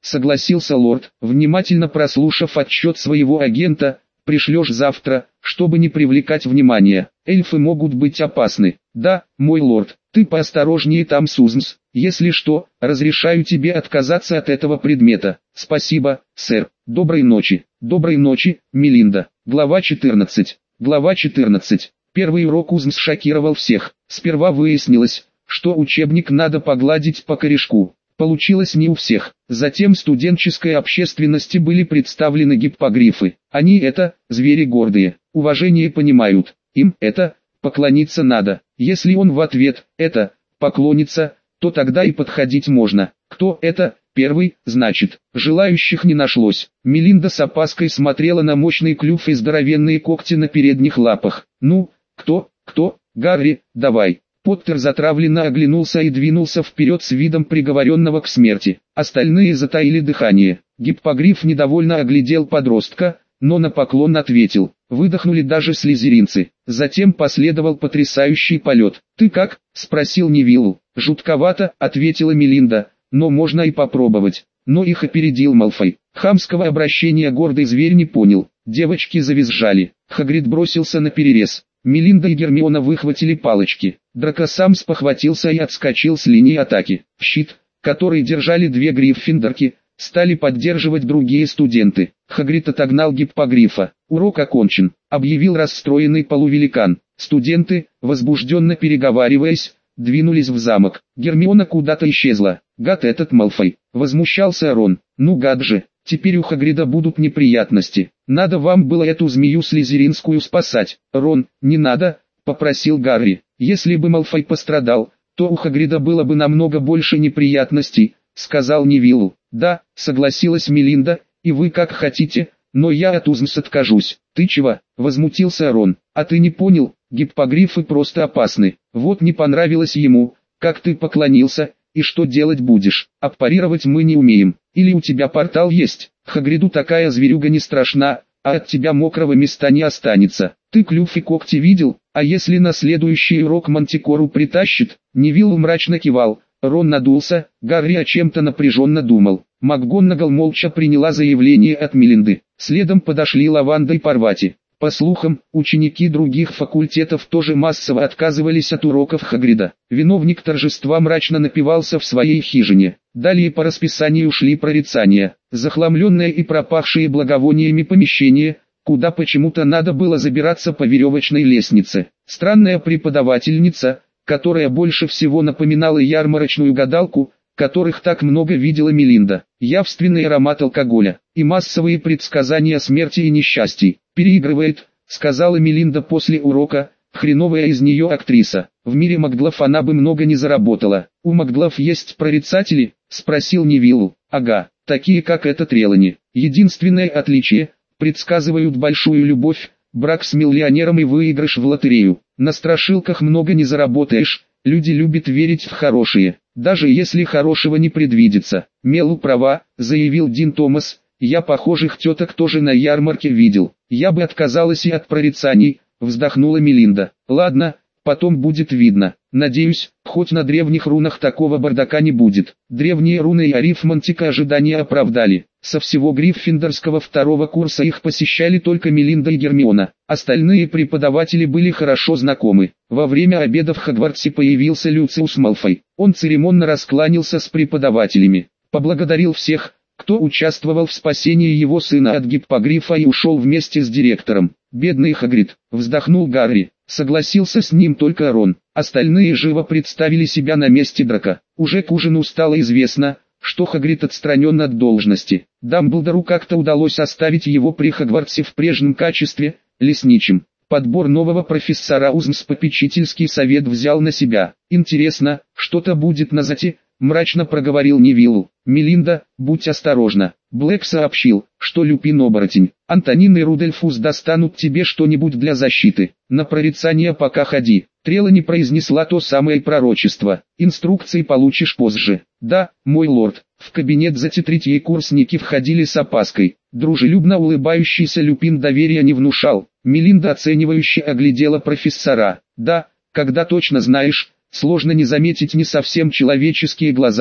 согласился лорд, внимательно прослушав отчет своего агента. Пришлешь завтра, чтобы не привлекать внимания. Эльфы могут быть опасны. Да, мой лорд, ты поосторожнее там, Сузмс. Если что, разрешаю тебе отказаться от этого предмета. Спасибо, сэр. Доброй ночи. Доброй ночи, Мелинда. Глава четырнадцать. Глава четырнадцать. Первый урок Узмс шокировал всех. Сперва выяснилось, что учебник надо погладить по корешку. Получилось не у всех. Затем студенческой общественности были представлены гиппогрифы. Они это, звери гордые, уважение понимают. Им это, поклониться надо. Если он в ответ, это, поклонится, то тогда и подходить можно. Кто это, первый, значит, желающих не нашлось. Мелинда с опаской смотрела на мощный клюв и здоровенные когти на передних лапах. Ну, кто, кто, Гарри, давай. Поттер затравленно оглянулся и двинулся вперед с видом приговоренного к смерти. Остальные затаили дыхание. Гиппогриф недовольно оглядел подростка, но на поклон ответил. Выдохнули даже слизеринцы. Затем последовал потрясающий полет. «Ты как?» – спросил Невилл. «Жутковато», – ответила Мелинда, – «но можно и попробовать». Но их опередил Малфой. Хамского обращения гордый зверь не понял. Девочки завизжали. Хагрид бросился на перерез. Мелинда и Гермиона выхватили палочки. Драко сам спохватился и отскочил с линии атаки. Щит, который держали две гриффиндорки, стали поддерживать другие студенты. Хагрид отогнал гиппогрифа. «Урок окончен», — объявил расстроенный полувеликан. Студенты, возбужденно переговариваясь, двинулись в замок. Гермиона куда-то исчезла. «Гад этот Малфой», — возмущался Рон. «Ну гад же, теперь у Хагрида будут неприятности. Надо вам было эту змею слизеринскую спасать». «Рон, не надо», — попросил Гарри. «Если бы Малфой пострадал, то у Хагрида было бы намного больше неприятностей», — сказал Невиллу. «Да», — согласилась Мелинда, — «и вы как хотите, но я от Узмс откажусь». «Ты чего?» — возмутился Рон. «А ты не понял, гиппогрифы просто опасны. Вот не понравилось ему, как ты поклонился, и что делать будешь? Аппарировать мы не умеем. Или у тебя портал есть? Хагриду такая зверюга не страшна, а от тебя мокрого места не останется. Ты клюв и когти видел? А если на следующий урок Мантикору притащит?» Невилл мрачно кивал. Рон надулся, Гарри о чем-то напряженно думал. МакГонагал молча приняла заявление от Мелинды. Следом подошли Лаванда и Парвати. По слухам, ученики других факультетов тоже массово отказывались от уроков Хагрида. Виновник торжества мрачно напивался в своей хижине. Далее по расписанию шли прорицания. Захламленное и пропахшие благовониями помещение, куда почему-то надо было забираться по веревочной лестнице. Странная преподавательница, которая больше всего напоминала ярмарочную гадалку, которых так много видела Мелинда. Явственный аромат алкоголя и массовые предсказания смерти и несчастий. «Переигрывает», — сказала Мелинда после урока, — «хреновая из нее актриса. В мире Макглов она бы много не заработала». «У Макглов есть прорицатели?» — спросил Невилл. «Ага, такие как этот Трелани. Единственное отличие — предсказывают большую любовь, брак с миллионером и выигрыш в лотерею. На страшилках много не заработаешь, люди любят верить в хорошие, даже если хорошего не предвидится». «Мелу права», — заявил Дин Томас, — «я похожих теток тоже на ярмарке видел». «Я бы отказалась и от прорицаний», — вздохнула Мелинда. «Ладно, потом будет видно. Надеюсь, хоть на древних рунах такого бардака не будет». Древние руны и арифмантика ожидания оправдали. Со всего гриффиндорского второго курса их посещали только Мелинда и Гермиона. Остальные преподаватели были хорошо знакомы. Во время обеда в Хогвартсе появился Люциус Малфой. Он церемонно раскланялся с преподавателями, поблагодарил всех, кто участвовал в спасении его сына от гиппогрифа, и ушел вместе с директором. «Бедный Хагрид», — вздохнул Гарри. Согласился с ним только Рон. Остальные живо представили себя на месте Драко. Уже к ужину стало известно, что Хагрид отстранен от должности. Дамблдору как-то удалось оставить его при Хогвартсе в прежнем качестве, лесничим. Подбор нового профессора Узмс попечительский совет взял на себя. «Интересно, что-то будет на зате», — мрачно проговорил Невиллу. «Мелинда, будь осторожна». Блэк сообщил, что Люпин-оборотень, Антонин и Рудольфус достанут тебе что-нибудь для защиты. На прорицание пока ходи. Трелани произнесла то самое пророчество. Инструкции получишь позже. «Да, мой лорд». В кабинет зате третьи курсники входили с опаской. Дружелюбно улыбающийся Люпин доверия не внушал. Мелинда оценивающе оглядела профессора. «Да, когда точно знаешь, сложно не заметить не совсем человеческие глаза», —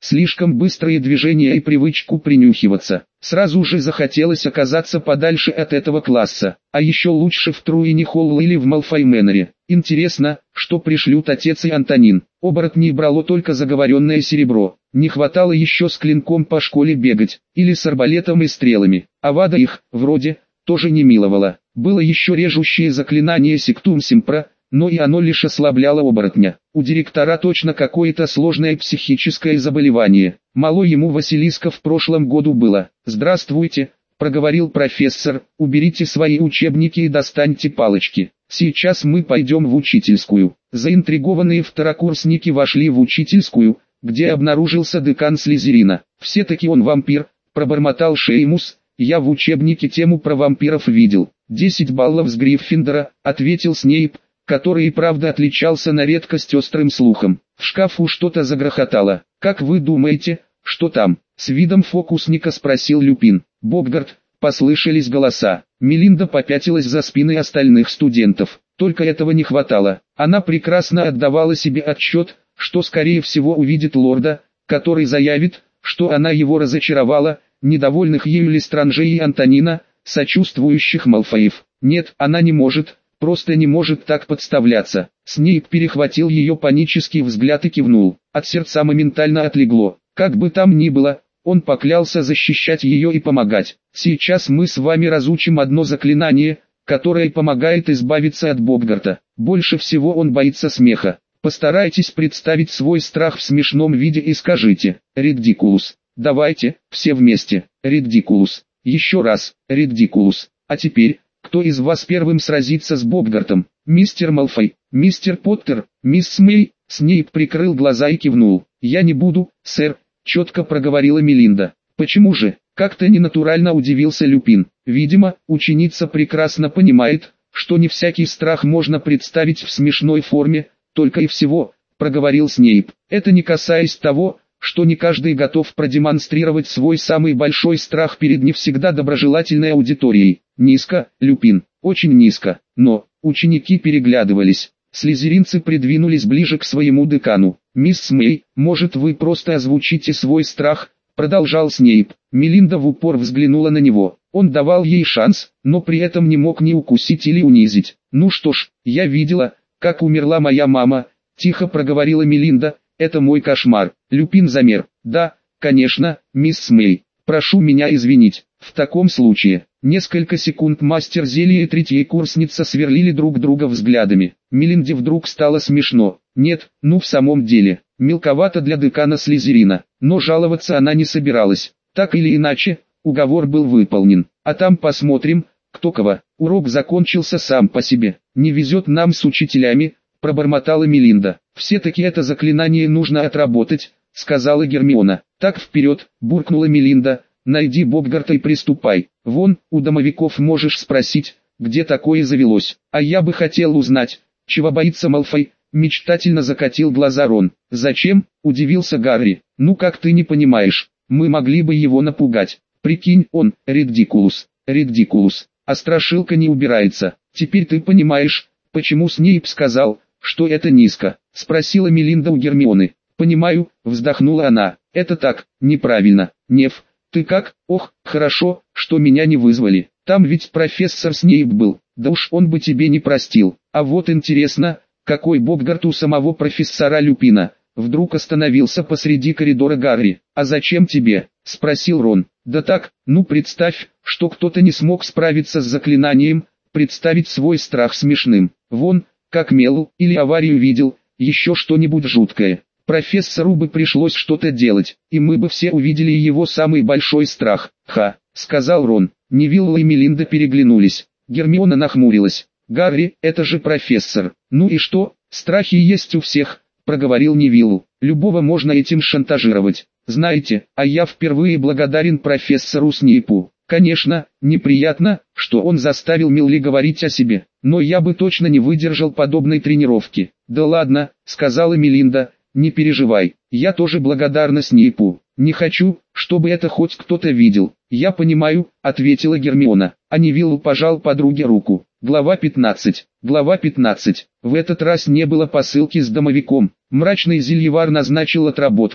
слишком быстрые движения и привычку принюхиваться. Сразу же захотелось оказаться подальше от этого класса, а еще лучше в Труине Холл или в Малфой Мэннере. Интересно, что пришлют отец и Антонин. Оборотней брало только заговоренное серебро. Не хватало еще с клинком по школе бегать, или с арбалетом и стрелами. Авада их, вроде, тоже не миловала. Было еще режущее заклинание Сектум Симпра, но и оно лишь ослабляло оборотня. У директора точно какое-то сложное психическое заболевание. Мало ему Василиска в прошлом году было. «Здравствуйте», — проговорил профессор, — «уберите свои учебники и достаньте палочки. Сейчас мы пойдем в учительскую». Заинтригованные второкурсники вошли в учительскую, где обнаружился декан Слизерина. «Все-таки он вампир», — пробормотал Шеймус, — «я в учебнике тему про вампиров видел». «Десять баллов с Гриффиндора», — ответил Снейп, который и правда отличался на редкость острым слухом. В шкафу что-то загрохотало. «Как вы думаете, что там?» — с видом фокусника спросил Люпин. «Боггарт», — послышались голоса. Мелинда попятилась за спины остальных студентов. Только этого не хватало. Она прекрасно отдавала себе отчет, что скорее всего увидит лорда, который заявит, что она его разочаровала, недовольных ею Лестранже и Антонина, сочувствующих Малфоев. Нет, она не может, просто не может так подставляться. Снейп перехватил ее панический взгляд и кивнул. От сердца моментально отлегло. Как бы там ни было, он поклялся защищать ее и помогать. «Сейчас мы с вами разучим одно заклинание, которое помогает избавиться от Боггарта. Больше всего он боится смеха. Постарайтесь представить свой страх в смешном виде и скажите «Риддикулус». Давайте, все вместе, «Риддикулус». Еще раз, «Риддикулус». А теперь, кто из вас первым сразится с Боггартом? Мистер Малфой, мистер Поттер, мисс Мэй? Снейп прикрыл глаза и кивнул. «Я не буду, сэр», — четко проговорила Мелинда. «Почему же?» — как-то ненатурально удивился Люпин. Видимо, ученица прекрасно понимает, что не всякий страх можно представить в смешной форме, только и всего, — проговорил Снейп. «Это не касаясь того, что не каждый готов продемонстрировать свой самый большой страх перед не всегда доброжелательной аудиторией. Низко, Люпин, очень низко». Но ученики переглядывались. Слизеринцы придвинулись ближе к своему декану. «Мисс Мэй, может вы просто озвучите свой страх?» — продолжал Снейп. Мелинда в упор взглянула на него. Он давал ей шанс, но при этом не мог ни укусить или унизить. «Ну что ж, я видела, как умерла моя мама», — тихо проговорила Мелинда. «Это мой кошмар». Люпин замер. «Да, конечно, мисс Мэй. Прошу меня извинить. В таком случае». Несколько секунд мастер зелья и третьекурсница сверлили друг друга взглядами. Мелинде вдруг стало смешно. Нет, ну в самом деле, мелковато для декана Слизерина. Но жаловаться она не собиралась. Так или иначе, уговор был выполнен. А там посмотрим, кто кого. Урок закончился сам по себе. «Не везет нам с учителями», — пробормотала Мелинда. «Все-таки это заклинание нужно отработать», — сказала Гермиона. «Так вперед», — буркнула Мелинда. «Найди Боггарта и приступай. Вон, у домовиков можешь спросить, где такое завелось. А я бы хотел узнать, чего боится Малфой», — мечтательно закатил глаза Рон. «Зачем?» — удивился Гарри. «Ну как ты не понимаешь, мы могли бы его напугать. Прикинь, он, Риддикулус, Риддикулус, а страшилка не убирается. Теперь ты понимаешь, почему Снейп сказал, что это низко?» — спросила Мелинда у Гермионы. «Понимаю», — вздохнула она. «Это так, неправильно. Нев, ты как? Ох, хорошо, что меня не вызвали. Там ведь профессор Снейп был. Да уж он бы тебе не простил. А вот интересно, какой Боггарт у самого профессора Люпина?» Вдруг остановился посреди коридора Гарри. «А зачем тебе?» — спросил Рон. «Да так, ну представь, что кто-то не смог справиться с заклинанием, представить свой страх смешным. Вон, как Мелу или аварию видел, еще что-нибудь жуткое. Профессору бы пришлось что-то делать, и мы бы все увидели его самый большой страх». «Ха», — сказал Рон. Невилла и Мелинда переглянулись. Гермиона нахмурилась. «Гарри, это же профессор». «Ну и что, страхи есть у всех», — проговорил Невиллу. «Любого можно этим шантажировать. Знаете, а я впервые благодарен профессору Снейпу. Конечно, неприятно, что он заставил Милли говорить о себе, но я бы точно не выдержал подобной тренировки». «Да ладно», — сказала Мелинда, — «не переживай, я тоже благодарна Снейпу. Не хочу, чтобы это хоть кто-то видел». «Я понимаю», — ответила Гермиона, а Невиллу пожал подруге руку. Глава пятнадцать. Глава пятнадцать. В этот раз не было посылки с домовиком. Мрачный зельевар назначил отработку,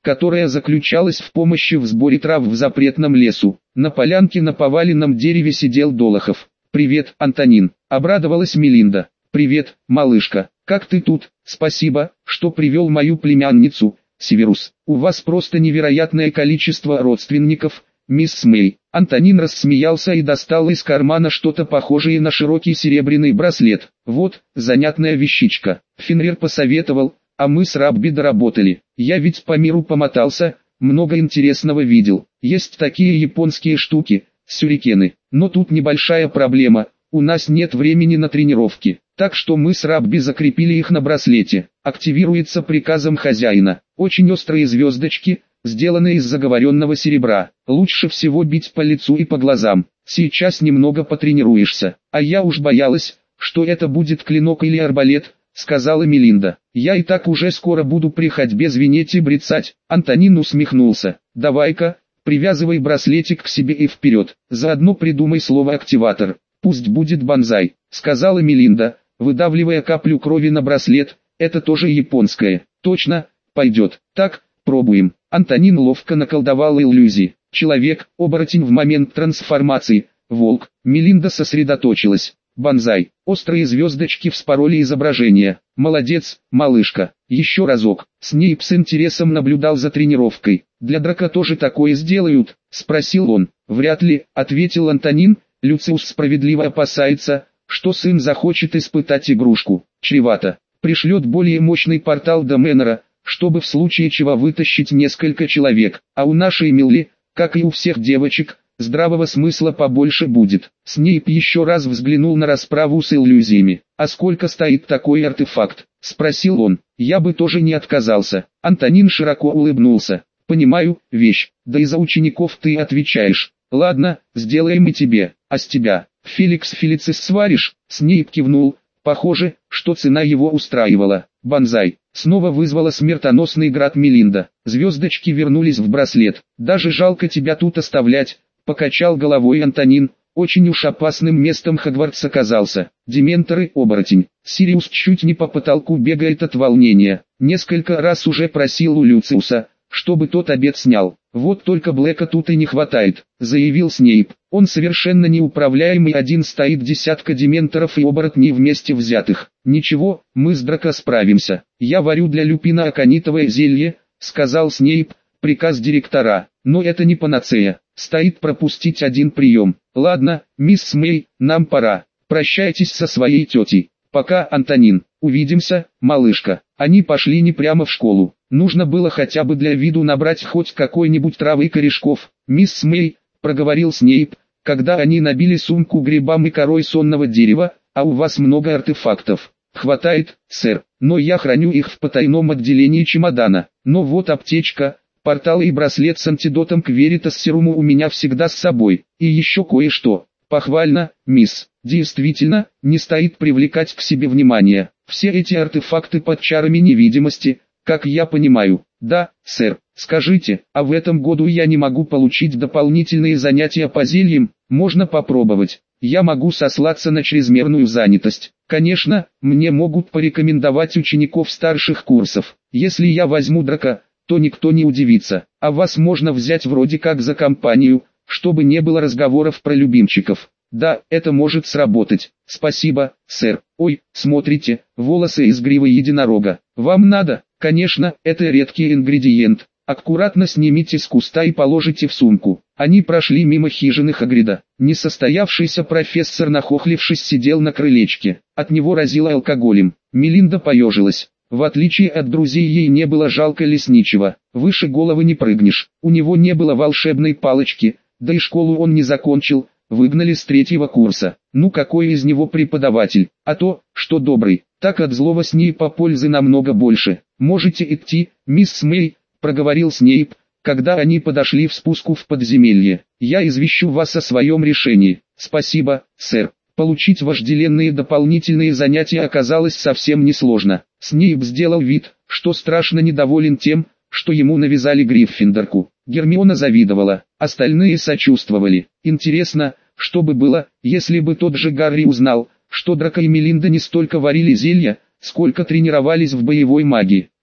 которая заключалась в помощи в сборе трав в запретном лесу. На полянке на поваленном дереве сидел Долохов. «Привет, Антонин», — обрадовалась Мелинда. «Привет, малышка, как ты тут? Спасибо, что привел мою племянницу, Северус. У вас просто невероятное количество родственников, мисс Мэй». Антонин рассмеялся и достал из кармана что-то похожее на широкий серебряный браслет. «Вот, занятная вещичка. Фенрир посоветовал, а мы с Рабби доработали. Я ведь по миру помотался, много интересного видел. Есть такие японские штуки, сюрикены. Но тут небольшая проблема, у нас нет времени на тренировки. Так что мы с Рабби закрепили их на браслете. Активируется приказом хозяина. Очень острые звездочки, сделанные из заговоренного серебра. Лучше всего бить по лицу и по глазам. Сейчас немного потренируешься. А я уж боялась, что это будет клинок или арбалет, сказала Мелинда. Я и так уже скоро буду при ходьбе звенеть и брецать. Антонин усмехнулся. Давай-ка, привязывай браслетик к себе и вперед. Заодно придумай слово «активатор». Пусть будет банзай, сказала Мелинда, выдавливая каплю крови на браслет. Это тоже японское. Точно, пойдет. Так, пробуем. Антонин ловко наколдовал иллюзии. Человек, оборотень в момент трансформации, волк. Мелинда сосредоточилась. Банзай. Острые звездочки вспороли изображение. Молодец, малышка. Еще разок. Снейп с интересом наблюдал за тренировкой. Для драка тоже такое сделают? Спросил он. Вряд ли, ответил Антонин. Люциус справедливо опасается, что сын захочет испытать игрушку. Чревато. Пришлет более мощный портал до Мэннера, чтобы в случае чего вытащить несколько человек. А у нашей Милли, как и у всех девочек, здравого смысла побольше будет. Снейп еще раз взглянул на расправу с иллюзиями. «А сколько стоит такой артефакт?» – спросил он. «Я бы тоже не отказался». Антонин широко улыбнулся. «Понимаю, вещь, да и за учеников ты отвечаешь. Ладно, сделаем и тебе, а с тебя, Феликс Фелицис сваришь?» Снейп кивнул. Похоже, что цена его устраивала. Банзай. Снова вызвала смертоносный град Мелинда. Звездочки вернулись в браслет. «Даже жалко тебя тут оставлять», — покачал головой Антонин. Очень уж опасным местом Хогвартс оказался. Дементоры, оборотень. Сириус чуть не по потолку бегает от волнения. Несколько раз уже просил у Люциуса, чтобы тот обет снял. «Вот только Блэка тут и не хватает», — заявил Снейп. «Он совершенно неуправляемый, один стоит десятка дементоров и оборотней вместе взятых. Ничего, мы с Драко справимся. Я варю для Люпина аконитовое зелье», — сказал Снейп. «Приказ директора, но это не панацея. Стоит пропустить один прием. Ладно, мисс Мэй, нам пора. Прощайтесь со своей тетей. Пока, Антонин. Увидимся, малышка». Они пошли не прямо в школу. Нужно было хотя бы для виду набрать хоть какой-нибудь травы и корешков. «Мисс Мэй», — проговорил Снейп, когда они набили сумку грибам и корой сонного дерева, «а у вас много артефактов». «Хватает, сэр, но я храню их в потайном отделении чемодана. Но вот аптечка, портал и браслет с антидотом к Веритас Серуму у меня всегда с собой. И еще кое-что». «Похвально, мисс. Действительно, не стоит привлекать к себе внимание. Все эти артефакты под чарами невидимости, как я понимаю». «Да, сэр. Скажите, а в этом году я не могу получить дополнительные занятия по зельям?» «Можно попробовать. Я могу сослаться на чрезмерную занятость. Конечно, мне могут порекомендовать учеников старших курсов. Если я возьму Драко, то никто не удивится. А вас можно взять вроде как за компанию, чтобы не было разговоров про любимчиков». «Да, это может сработать. Спасибо, сэр». «Ой, смотрите, волосы из гривы единорога. Вам надо?» «Конечно, это редкий ингредиент. Аккуратно снимите с куста и положите в сумку». Они прошли мимо хижины Хагрида. Несостоявшийся профессор, нахохлившись, сидел на крылечке. От него разило алкоголем. Мелинда поежилась. В отличие от друзей, ей не было жалко лесничего. Выше головы не прыгнешь. У него не было волшебной палочки, да и школу он не закончил. Выгнали с третьего курса. Ну какой из него преподаватель? А то, что добрый. Так от злого Снейпа пользы намного больше. «Можете идти, мисс Мэй», — проговорил Снейп, когда они подошли в спуску в подземелье. «Я извещу вас о своем решении». «Спасибо, сэр». Получить вожделенные дополнительные занятия оказалось совсем несложно. Снейп сделал вид, что страшно недоволен тем, что ему навязали Гриффиндорку. Гермиона завидовала, остальные сочувствовали. Интересно, что бы было, если бы тот же Гарри узнал, что Драко и Мелинда не столько варили зелья, сколько тренировались в боевой магии.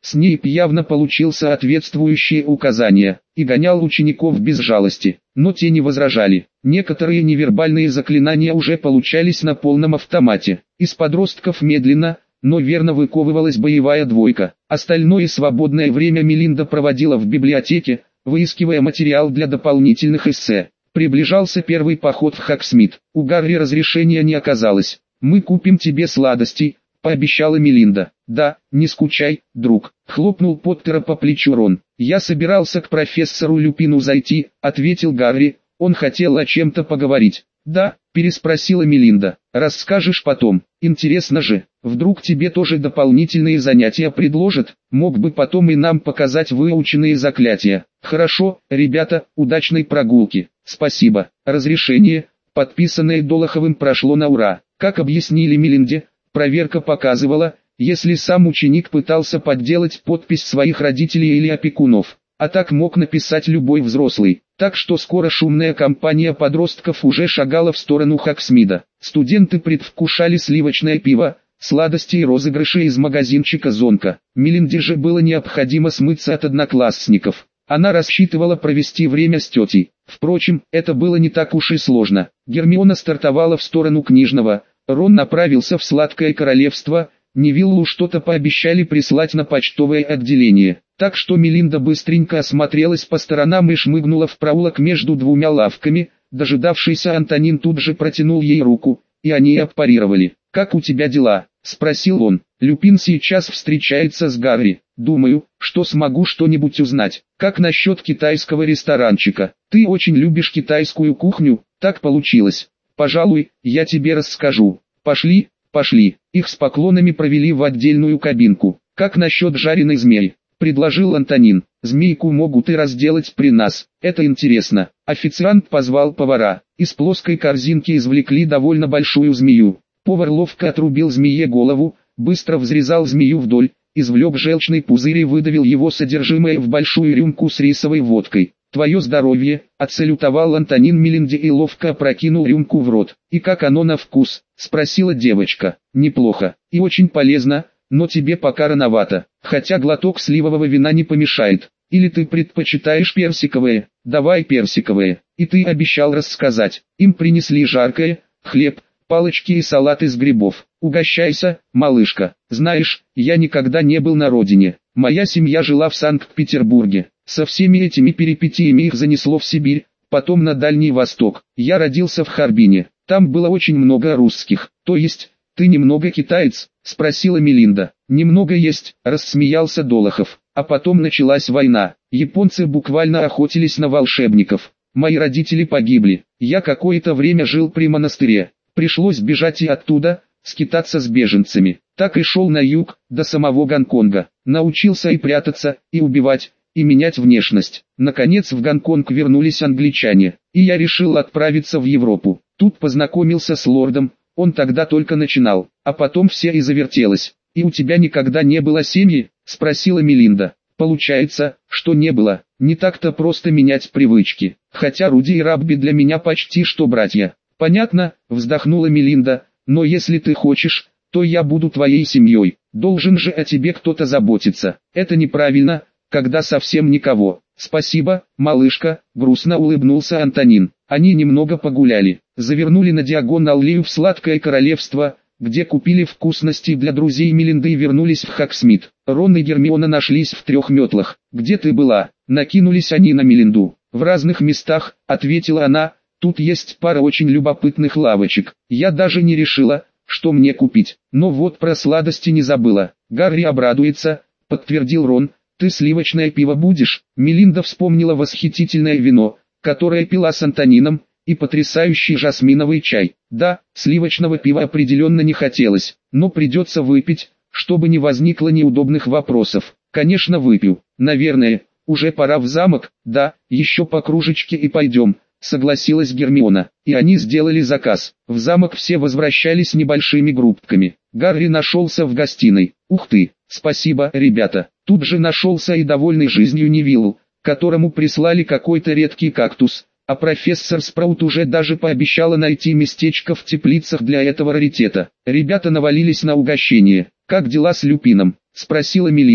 Снейп явно получил соответствующие указания и гонял учеников без жалости, но те не возражали. Некоторые невербальные заклинания уже получались на полном автомате. Из подростков медленно, но верно выковывалась боевая двойка. Остальное свободное время Мелинда проводила в библиотеке, выискивая материал для дополнительных эссе. Приближался первый поход в Хоксмит. У Гарри разрешения не оказалось. «Мы купим тебе сладостей», — пообещала Мелинда. «Да, не скучай, друг», — хлопнул Поттера по плечу Рон. «Я собирался к профессору Люпину зайти», — ответил Гарри. «Он хотел о чем-то поговорить». «Да», — переспросила Мелинда. «Расскажешь потом. Интересно же, вдруг тебе тоже дополнительные занятия предложат, мог бы потом и нам показать выученные заклятия». «Хорошо, ребята, удачной прогулки». «Спасибо». Разрешение, подписанное Долоховым, прошло на ура. Как объяснили Мелинде, проверка показывала, если сам ученик пытался подделать подпись своих родителей или опекунов, а так мог написать любой взрослый. Так что скоро шумная компания подростков уже шагала в сторону Хоксмида. Студенты предвкушали сливочное пиво, сладости и розыгрыши из магазинчика «Зонка». Мелинде же было необходимо смыться от одноклассников. Она рассчитывала провести время с тетей. Впрочем, это было не так уж и сложно. Гермиона стартовала в сторону книжного, Рон направился в Сладкое Королевство, Невиллу что-то пообещали прислать на почтовое отделение. Так что Мелинда быстренько осмотрелась по сторонам и шмыгнула в проулок между двумя лавками. Дожидавшийся Антонин тут же протянул ей руку, и они отпарировали. «Как у тебя дела?» — спросил он. «Люпин сейчас встречается с Гарри. Думаю, что смогу что-нибудь узнать. Как насчет китайского ресторанчика? Ты очень любишь китайскую кухню, так получилось. Пожалуй, я тебе расскажу. Пошли, пошли». Их с поклонами провели в отдельную кабинку. «Как насчет жареной змеи?» — предложил Антонин. «Змейку могут и разделать при нас, это интересно». Официант позвал повара. Из плоской корзинки извлекли довольно большую змею. Повар ловко отрубил змее голову, быстро взрезал змею вдоль, извлек желчный пузырь и выдавил его содержимое в большую рюмку с рисовой водкой. «Твое здоровье», — отсалютовал Антонин Мелинде и ловко опрокинул рюмку в рот. «И как оно на вкус?» — спросила девочка. «Неплохо, и очень полезно, но тебе пока рановато, хотя глоток сливового вина не помешает. Или ты предпочитаешь персиковое? Давай персиковое». И ты обещал рассказать. Им принесли жаркое, хлеб, палочки и салат из грибов. «Угощайся, малышка. Знаешь, я никогда не был на родине. Моя семья жила в Санкт-Петербурге. Со всеми этими перипетиями их занесло в Сибирь, потом на Дальний Восток. Я родился в Харбине. Там было очень много русских. То есть, ты немного китаец?» — спросила Мелинда. «Немного есть», — рассмеялся Долохов. «А потом началась война. Японцы буквально охотились на волшебников. Мои родители погибли. Я какое-то время жил при монастыре. Пришлось бежать и оттуда, скитаться с беженцами. Так и шел на юг, до самого Гонконга. Научился и прятаться, и убивать, и менять внешность. Наконец в Гонконг вернулись англичане, и я решил отправиться в Европу. Тут познакомился с лордом, он тогда только начинал, а потом все и завертелось. «И у тебя никогда не было семьи?» — спросила Мелинда. «Получается, что не было. Не так-то просто менять привычки. Хотя Руди и Рабби для меня почти что братья». «Понятно», — вздохнула Мелинда, «но если ты хочешь, то я буду твоей семьей. Должен же о тебе кто-то заботиться. Это неправильно, когда совсем никого». «Спасибо, малышка», — грустно улыбнулся Антонин. Они немного погуляли, завернули на диагоналлею в Сладкое Королевство, где купили вкусности для друзей Мелинды и вернулись в Хоксмит. Рон и Гермиона нашлись в трех метлах. «Где ты была?» — накинулись они на Мелинду. «В разных местах», — ответила она. «Тут есть пара очень любопытных лавочек. Я даже не решила, что мне купить. Но вот про сладости не забыла». «Гарри обрадуется», — подтвердил Рон. «Ты сливочное пиво будешь?» Мелинда вспомнила восхитительное вино, которое пила с Антонином, и потрясающий жасминовый чай. Да, сливочного пива определенно не хотелось, но придется выпить, чтобы не возникло неудобных вопросов. «Конечно выпью. Наверное, уже пора в замок». «Да, еще по кружечке и пойдем», — согласилась Гермиона. И они сделали заказ. В замок все возвращались небольшими группками. Гарри нашелся в гостиной. «Ух ты, спасибо, ребята». Тут же нашелся и довольный жизнью Невилл, которому прислали какой-то редкий кактус, а профессор Спраут уже даже пообещала найти местечко в теплицах для этого раритета. Ребята навалились на угощение. «Как дела с Люпином?» — спросила Мелинда.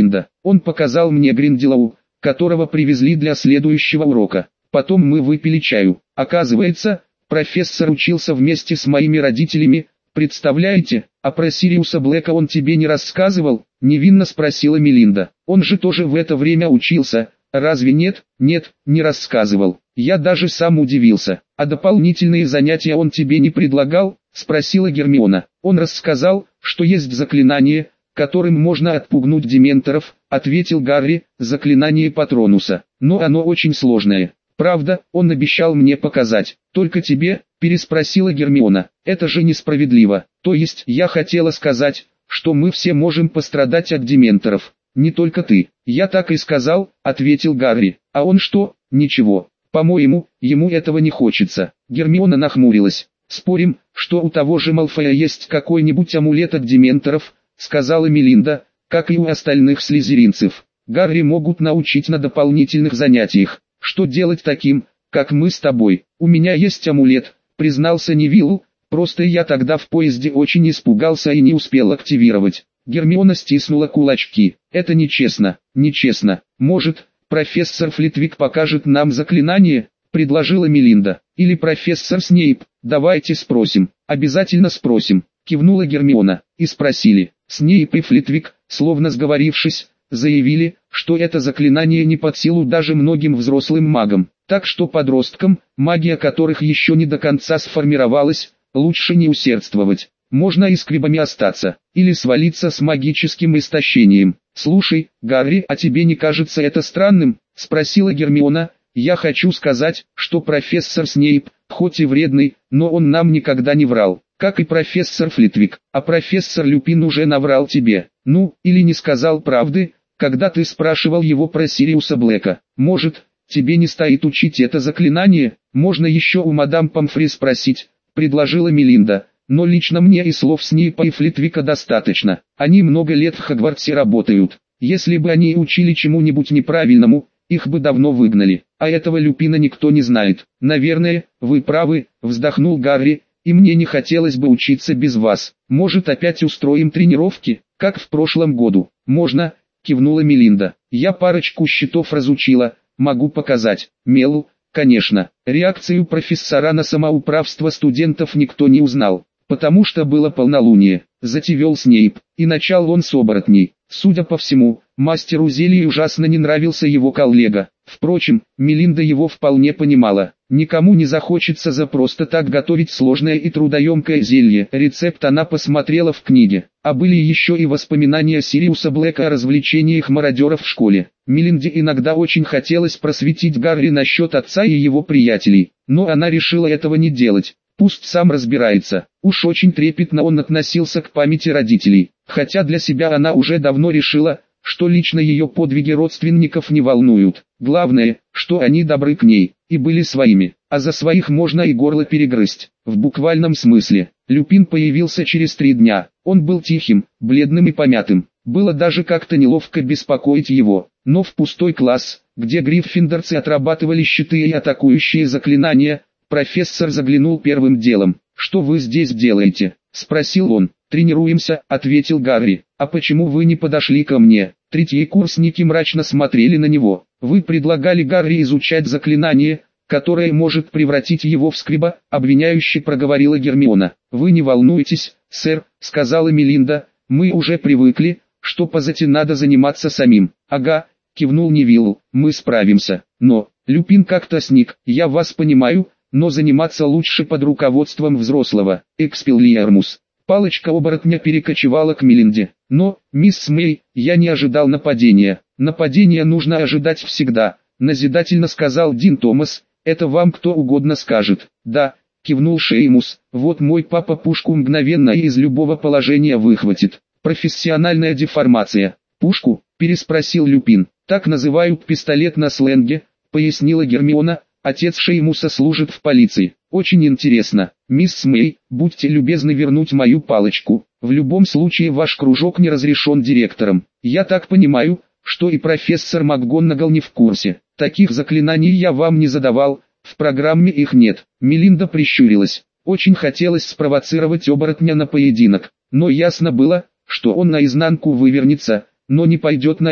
Он показал мне Гринделоу, которого привезли для следующего урока. Потом мы выпили чаю. Оказывается, профессор учился вместе с моими родителями, представляете? А про Сириуса Блэка он тебе не рассказывал? Невинно спросила Мелинда. Он же тоже в это время учился, разве нет? Нет, не рассказывал. Я даже сам удивился. А дополнительные занятия он тебе не предлагал? Спросила Гермиона. Он рассказал, что есть заклинание, которым можно отпугнуть дементоров, ответил Гарри, заклинание Патронуса. Но оно очень сложное. Правда, он обещал мне показать. Только тебе? Переспросила Гермиона. Это же несправедливо. То есть я хотела сказать, что мы все можем пострадать от дементоров. Не только ты. Я так и сказал, ответил Гарри. А он что? Ничего. По-моему, ему этого не хочется. Гермиона нахмурилась. Спорим, что у того же Малфоя есть какой-нибудь амулет от дементоров, сказала Мелинда, как и у остальных слизеринцев. Гарри могут научить на дополнительных занятиях. Что делать таким, как мы с тобой? У меня есть амулет, признался Невилл, просто я тогда в поезде очень испугался и не успел активировать. Гермиона стиснула кулачки. Это нечестно, нечестно. Может, профессор Флитвик покажет нам заклинание? Предложила Мелинда. Или профессор Снейп? Давайте спросим. Обязательно спросим. Кивнула Гермиона. И спросили. Снейп и Флитвик, словно сговорившись, заявили, что это заклинание не под силу даже многим взрослым магам. Так что подросткам, магия которых еще не до конца сформировалась, лучше не усердствовать. Можно и скрибами остаться, или свалиться с магическим истощением. «Слушай, Гарри, а тебе не кажется это странным?» – спросила Гермиона. «Я хочу сказать, что профессор Снейп, хоть и вредный, но он нам никогда не врал, как и профессор Флитвик, а профессор Люпин уже наврал тебе, ну, или не сказал правды, когда ты спрашивал его про Сириуса Блэка. Может, тебе не стоит учить это заклинание? Можно еще у мадам Помфри спросить», – предложила Мелинда. «Но лично мне и слов Снейпа и Флитвика достаточно. Они много лет в Хогвартсе работают. Если бы они учили чему-нибудь неправильному, их бы давно выгнали. А этого Люпина никто не знает». «Наверное, вы правы», – вздохнул Гарри, – «и мне не хотелось бы учиться без вас. Может, опять устроим тренировки, как в прошлом году?» «Можно», – кивнула Мелинда. «Я парочку счетов разучила, могу показать». «Мелу, конечно». Реакцию профессора на самоуправство студентов никто не узнал, потому что было полнолуние. Затевел Снейп, и начал он с оборотней. Судя по всему, мастеру зелий ужасно не нравился его коллега. Впрочем, Мелинда его вполне понимала. Никому не захочется за просто так готовить сложное и трудоемкое зелье. Рецепт она посмотрела в книге. А были еще и воспоминания Сириуса Блэка о развлечениях мародеров в школе. Мелинде иногда очень хотелось просветить Гарри насчет отца и его приятелей, но она решила этого не делать. Пусть сам разбирается. Уж очень трепетно он относился к памяти родителей, хотя для себя она уже давно решила, что лично ее подвиги родственников не волнуют. Главное, что они добры к ней, и были своими, а за своих можно и горло перегрызть. В буквальном смысле. Люпин появился через три дня. Он был тихим, бледным и помятым. Было даже как-то неловко беспокоить его. Но в пустой класс, где гриффиндорцы отрабатывали щиты и атакующие заклинания, профессор заглянул первым делом. «Что вы здесь делаете?» – спросил он. «Тренируемся», – ответил Гарри. «А почему вы не подошли ко мне?» Третьекурсники мрачно смотрели на него. «Вы предлагали Гарри изучать заклинание, которое может превратить его в скриба», – обвиняюще проговорила Гермиона. «Вы не волнуйтесь, сэр», – сказала Мелинда. «Мы уже привыкли, что по зате надо заниматься самим». «Ага», – кивнул Невилл, – «мы справимся». «Но, Люпин как-то сник, я вас понимаю, но заниматься лучше под руководством взрослого». «Экспеллиармус». Палочка оборотня перекочевала к Мелинде. «Но, мисс Мэй, я не ожидал нападения». «Нападение нужно ожидать всегда», — назидательно сказал Дин Томас. «Это вам кто угодно скажет». «Да», — кивнул Шеймус, — «вот мой папа пушку мгновенно и из любого положения выхватит». «Профессиональная деформация». «Пушку?» — переспросил Люпин. «Так называют пистолет на сленге», — пояснила Гермиона. «Отец Шеймуса служит в полиции». «Очень интересно. Мисс Мэй, будьте любезны вернуть мою палочку. В любом случае ваш кружок не разрешен директором. Я так понимаю, что и профессор МакГонагал не в курсе. Таких заклинаний я вам не задавал, в программе их нет». Мелинда прищурилась. Очень хотелось спровоцировать оборотня на поединок, но ясно было, что он наизнанку вывернется, но не пойдет на это.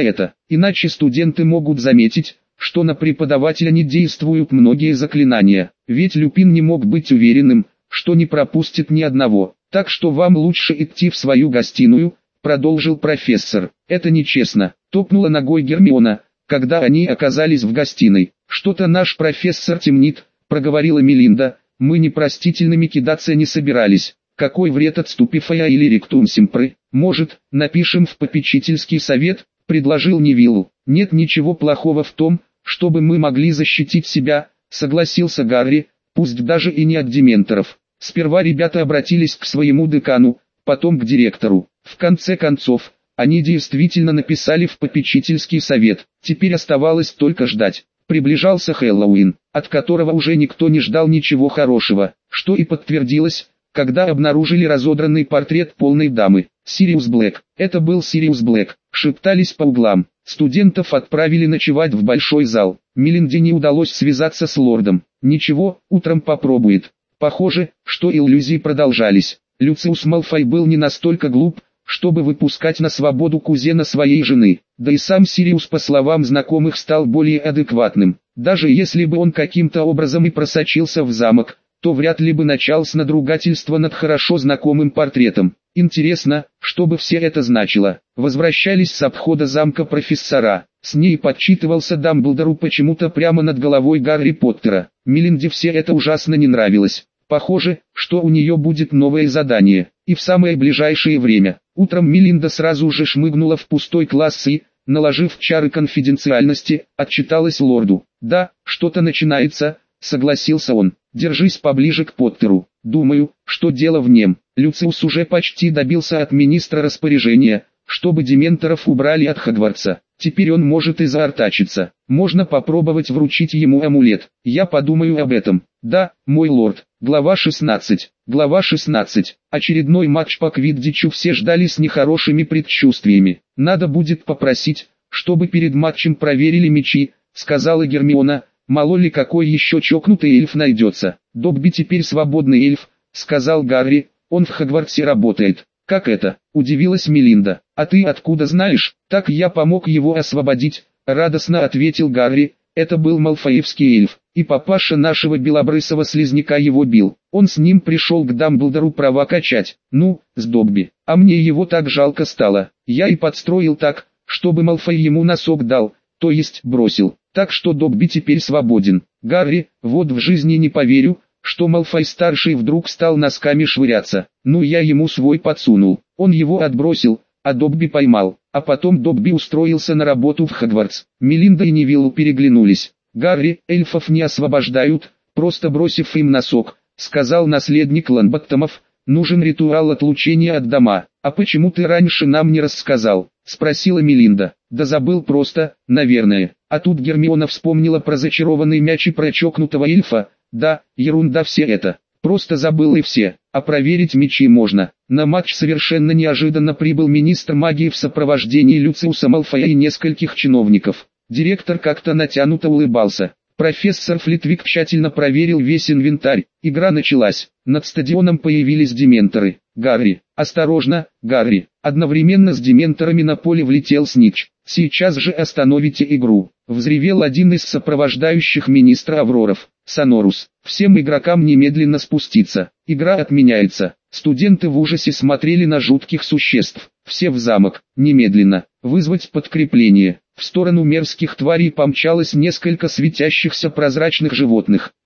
иначе студенты могут заметить, что на преподавателя не действуют многие заклинания. Ведь Люпин не мог быть уверенным, что не пропустит ни одного. Так что вам лучше идти в свою гостиную, продолжил профессор. Это нечестно, топнула ногой Гермиона, когда они оказались в гостиной. Что-то наш профессор темнит, проговорила Мелинда. Мы непростительными кидаться не собирались. Какой вред от ступифая или ректум симпры? Может, напишем в попечительский совет, предложил Невиллу. Нет ничего плохого в том, чтобы мы могли защитить себя, согласился Гарри, пусть даже и не от дементоров. Сперва ребята обратились к своему декану, потом к директору. В конце концов, они действительно написали в попечительский совет. Теперь оставалось только ждать. Приближался Хэллоуин, от которого уже никто не ждал ничего хорошего, что и подтвердилось, когда обнаружили разодранный портрет полной дамы. Сириус Блэк. Это был Сириус Блэк, шептались по углам. Студентов отправили ночевать в большой зал. Мелинде не удалось связаться с лордом. Ничего, утром попробует. Похоже, что иллюзии продолжались. Люциус Малфой был не настолько глуп, чтобы выпускать на свободу кузена своей жены. Да и сам Сириус, по словам знакомых, стал более адекватным. Даже если бы он каким-то образом и просочился в замок, то вряд ли бы начал с надругательства над хорошо знакомым портретом. Интересно, что бы все это значило. Возвращались с обхода замка профессора. С ней подчитывался Дамблдору почему-то прямо над головой Гарри Поттера. Мелинде все это ужасно не нравилось. Похоже, что у нее будет новое задание, и в самое ближайшее время. Утром Мелинда сразу же шмыгнула в пустой класс и, наложив чары конфиденциальности, отчиталась лорду. «Да, что-то начинается», — согласился он. «Держись поближе к Поттеру. Думаю, что дело в нем». Люциус уже почти добился от министра распоряжения, чтобы дементоров убрали от Хогвартса. Теперь он может и заортачиться. Можно попробовать вручить ему амулет. Я подумаю об этом. Да, мой лорд. Глава шестнадцать. Глава шестнадцать. Очередной матч по квиддичу все ждали с нехорошими предчувствиями. Надо будет попросить, чтобы перед матчем проверили мячи, сказала Гермиона. Мало ли какой еще чокнутый эльф найдется. Добби теперь свободный эльф, сказал Гарри. Он в Хогвартсе работает. Как это? Удивилась Мелинда. А ты откуда знаешь? Так я помог его освободить, радостно ответил Гарри. Это был малфоевский эльф, и папаша нашего белобрысого слизняка его бил. Он с ним пришел к Дамблдору права качать. Ну, с Добби. А мне его так жалко стало. Я и подстроил так, чтобы Малфой ему носок дал, то есть бросил. Так что Добби теперь свободен. Гарри, вот в жизни не поверю, что Малфой-старший вдруг стал носками швыряться. Ну я ему свой подсунул. Он его отбросил, а Добби поймал. А потом Добби устроился на работу в Хогвартс. Мелинда и Невиллу переглянулись. «Гарри, эльфов не освобождают, просто бросив им носок», — сказал наследник Лонботтомов. «Нужен ритуал отлучения от дома». «А почему ты раньше нам не рассказал?» — спросила Мелинда. «Да забыл просто, наверное». А тут Гермиона вспомнила про зачарованный мяч и про чокнутого эльфа. «Да, ерунда все это. Просто забыл и все. А проверить мячи можно». На матч совершенно неожиданно прибыл министр магии в сопровождении Люциуса Малфоя и нескольких чиновников. Директор как-то натянуто улыбался. Профессор Флитвик тщательно проверил весь инвентарь. Игра началась. Над стадионом появились дементоры. «Гарри, осторожно, Гарри!» Одновременно с дементорами на поле влетел Снитч. «Сейчас же остановите игру!» Взревел один из сопровождающих министра Авроров. «Сонорус, всем игрокам немедленно спуститься. Игра отменяется». Студенты в ужасе смотрели на жутких существ. «Все в замок, немедленно, вызвать подкрепление». В сторону мерзких тварей помчалось несколько светящихся прозрачных животных.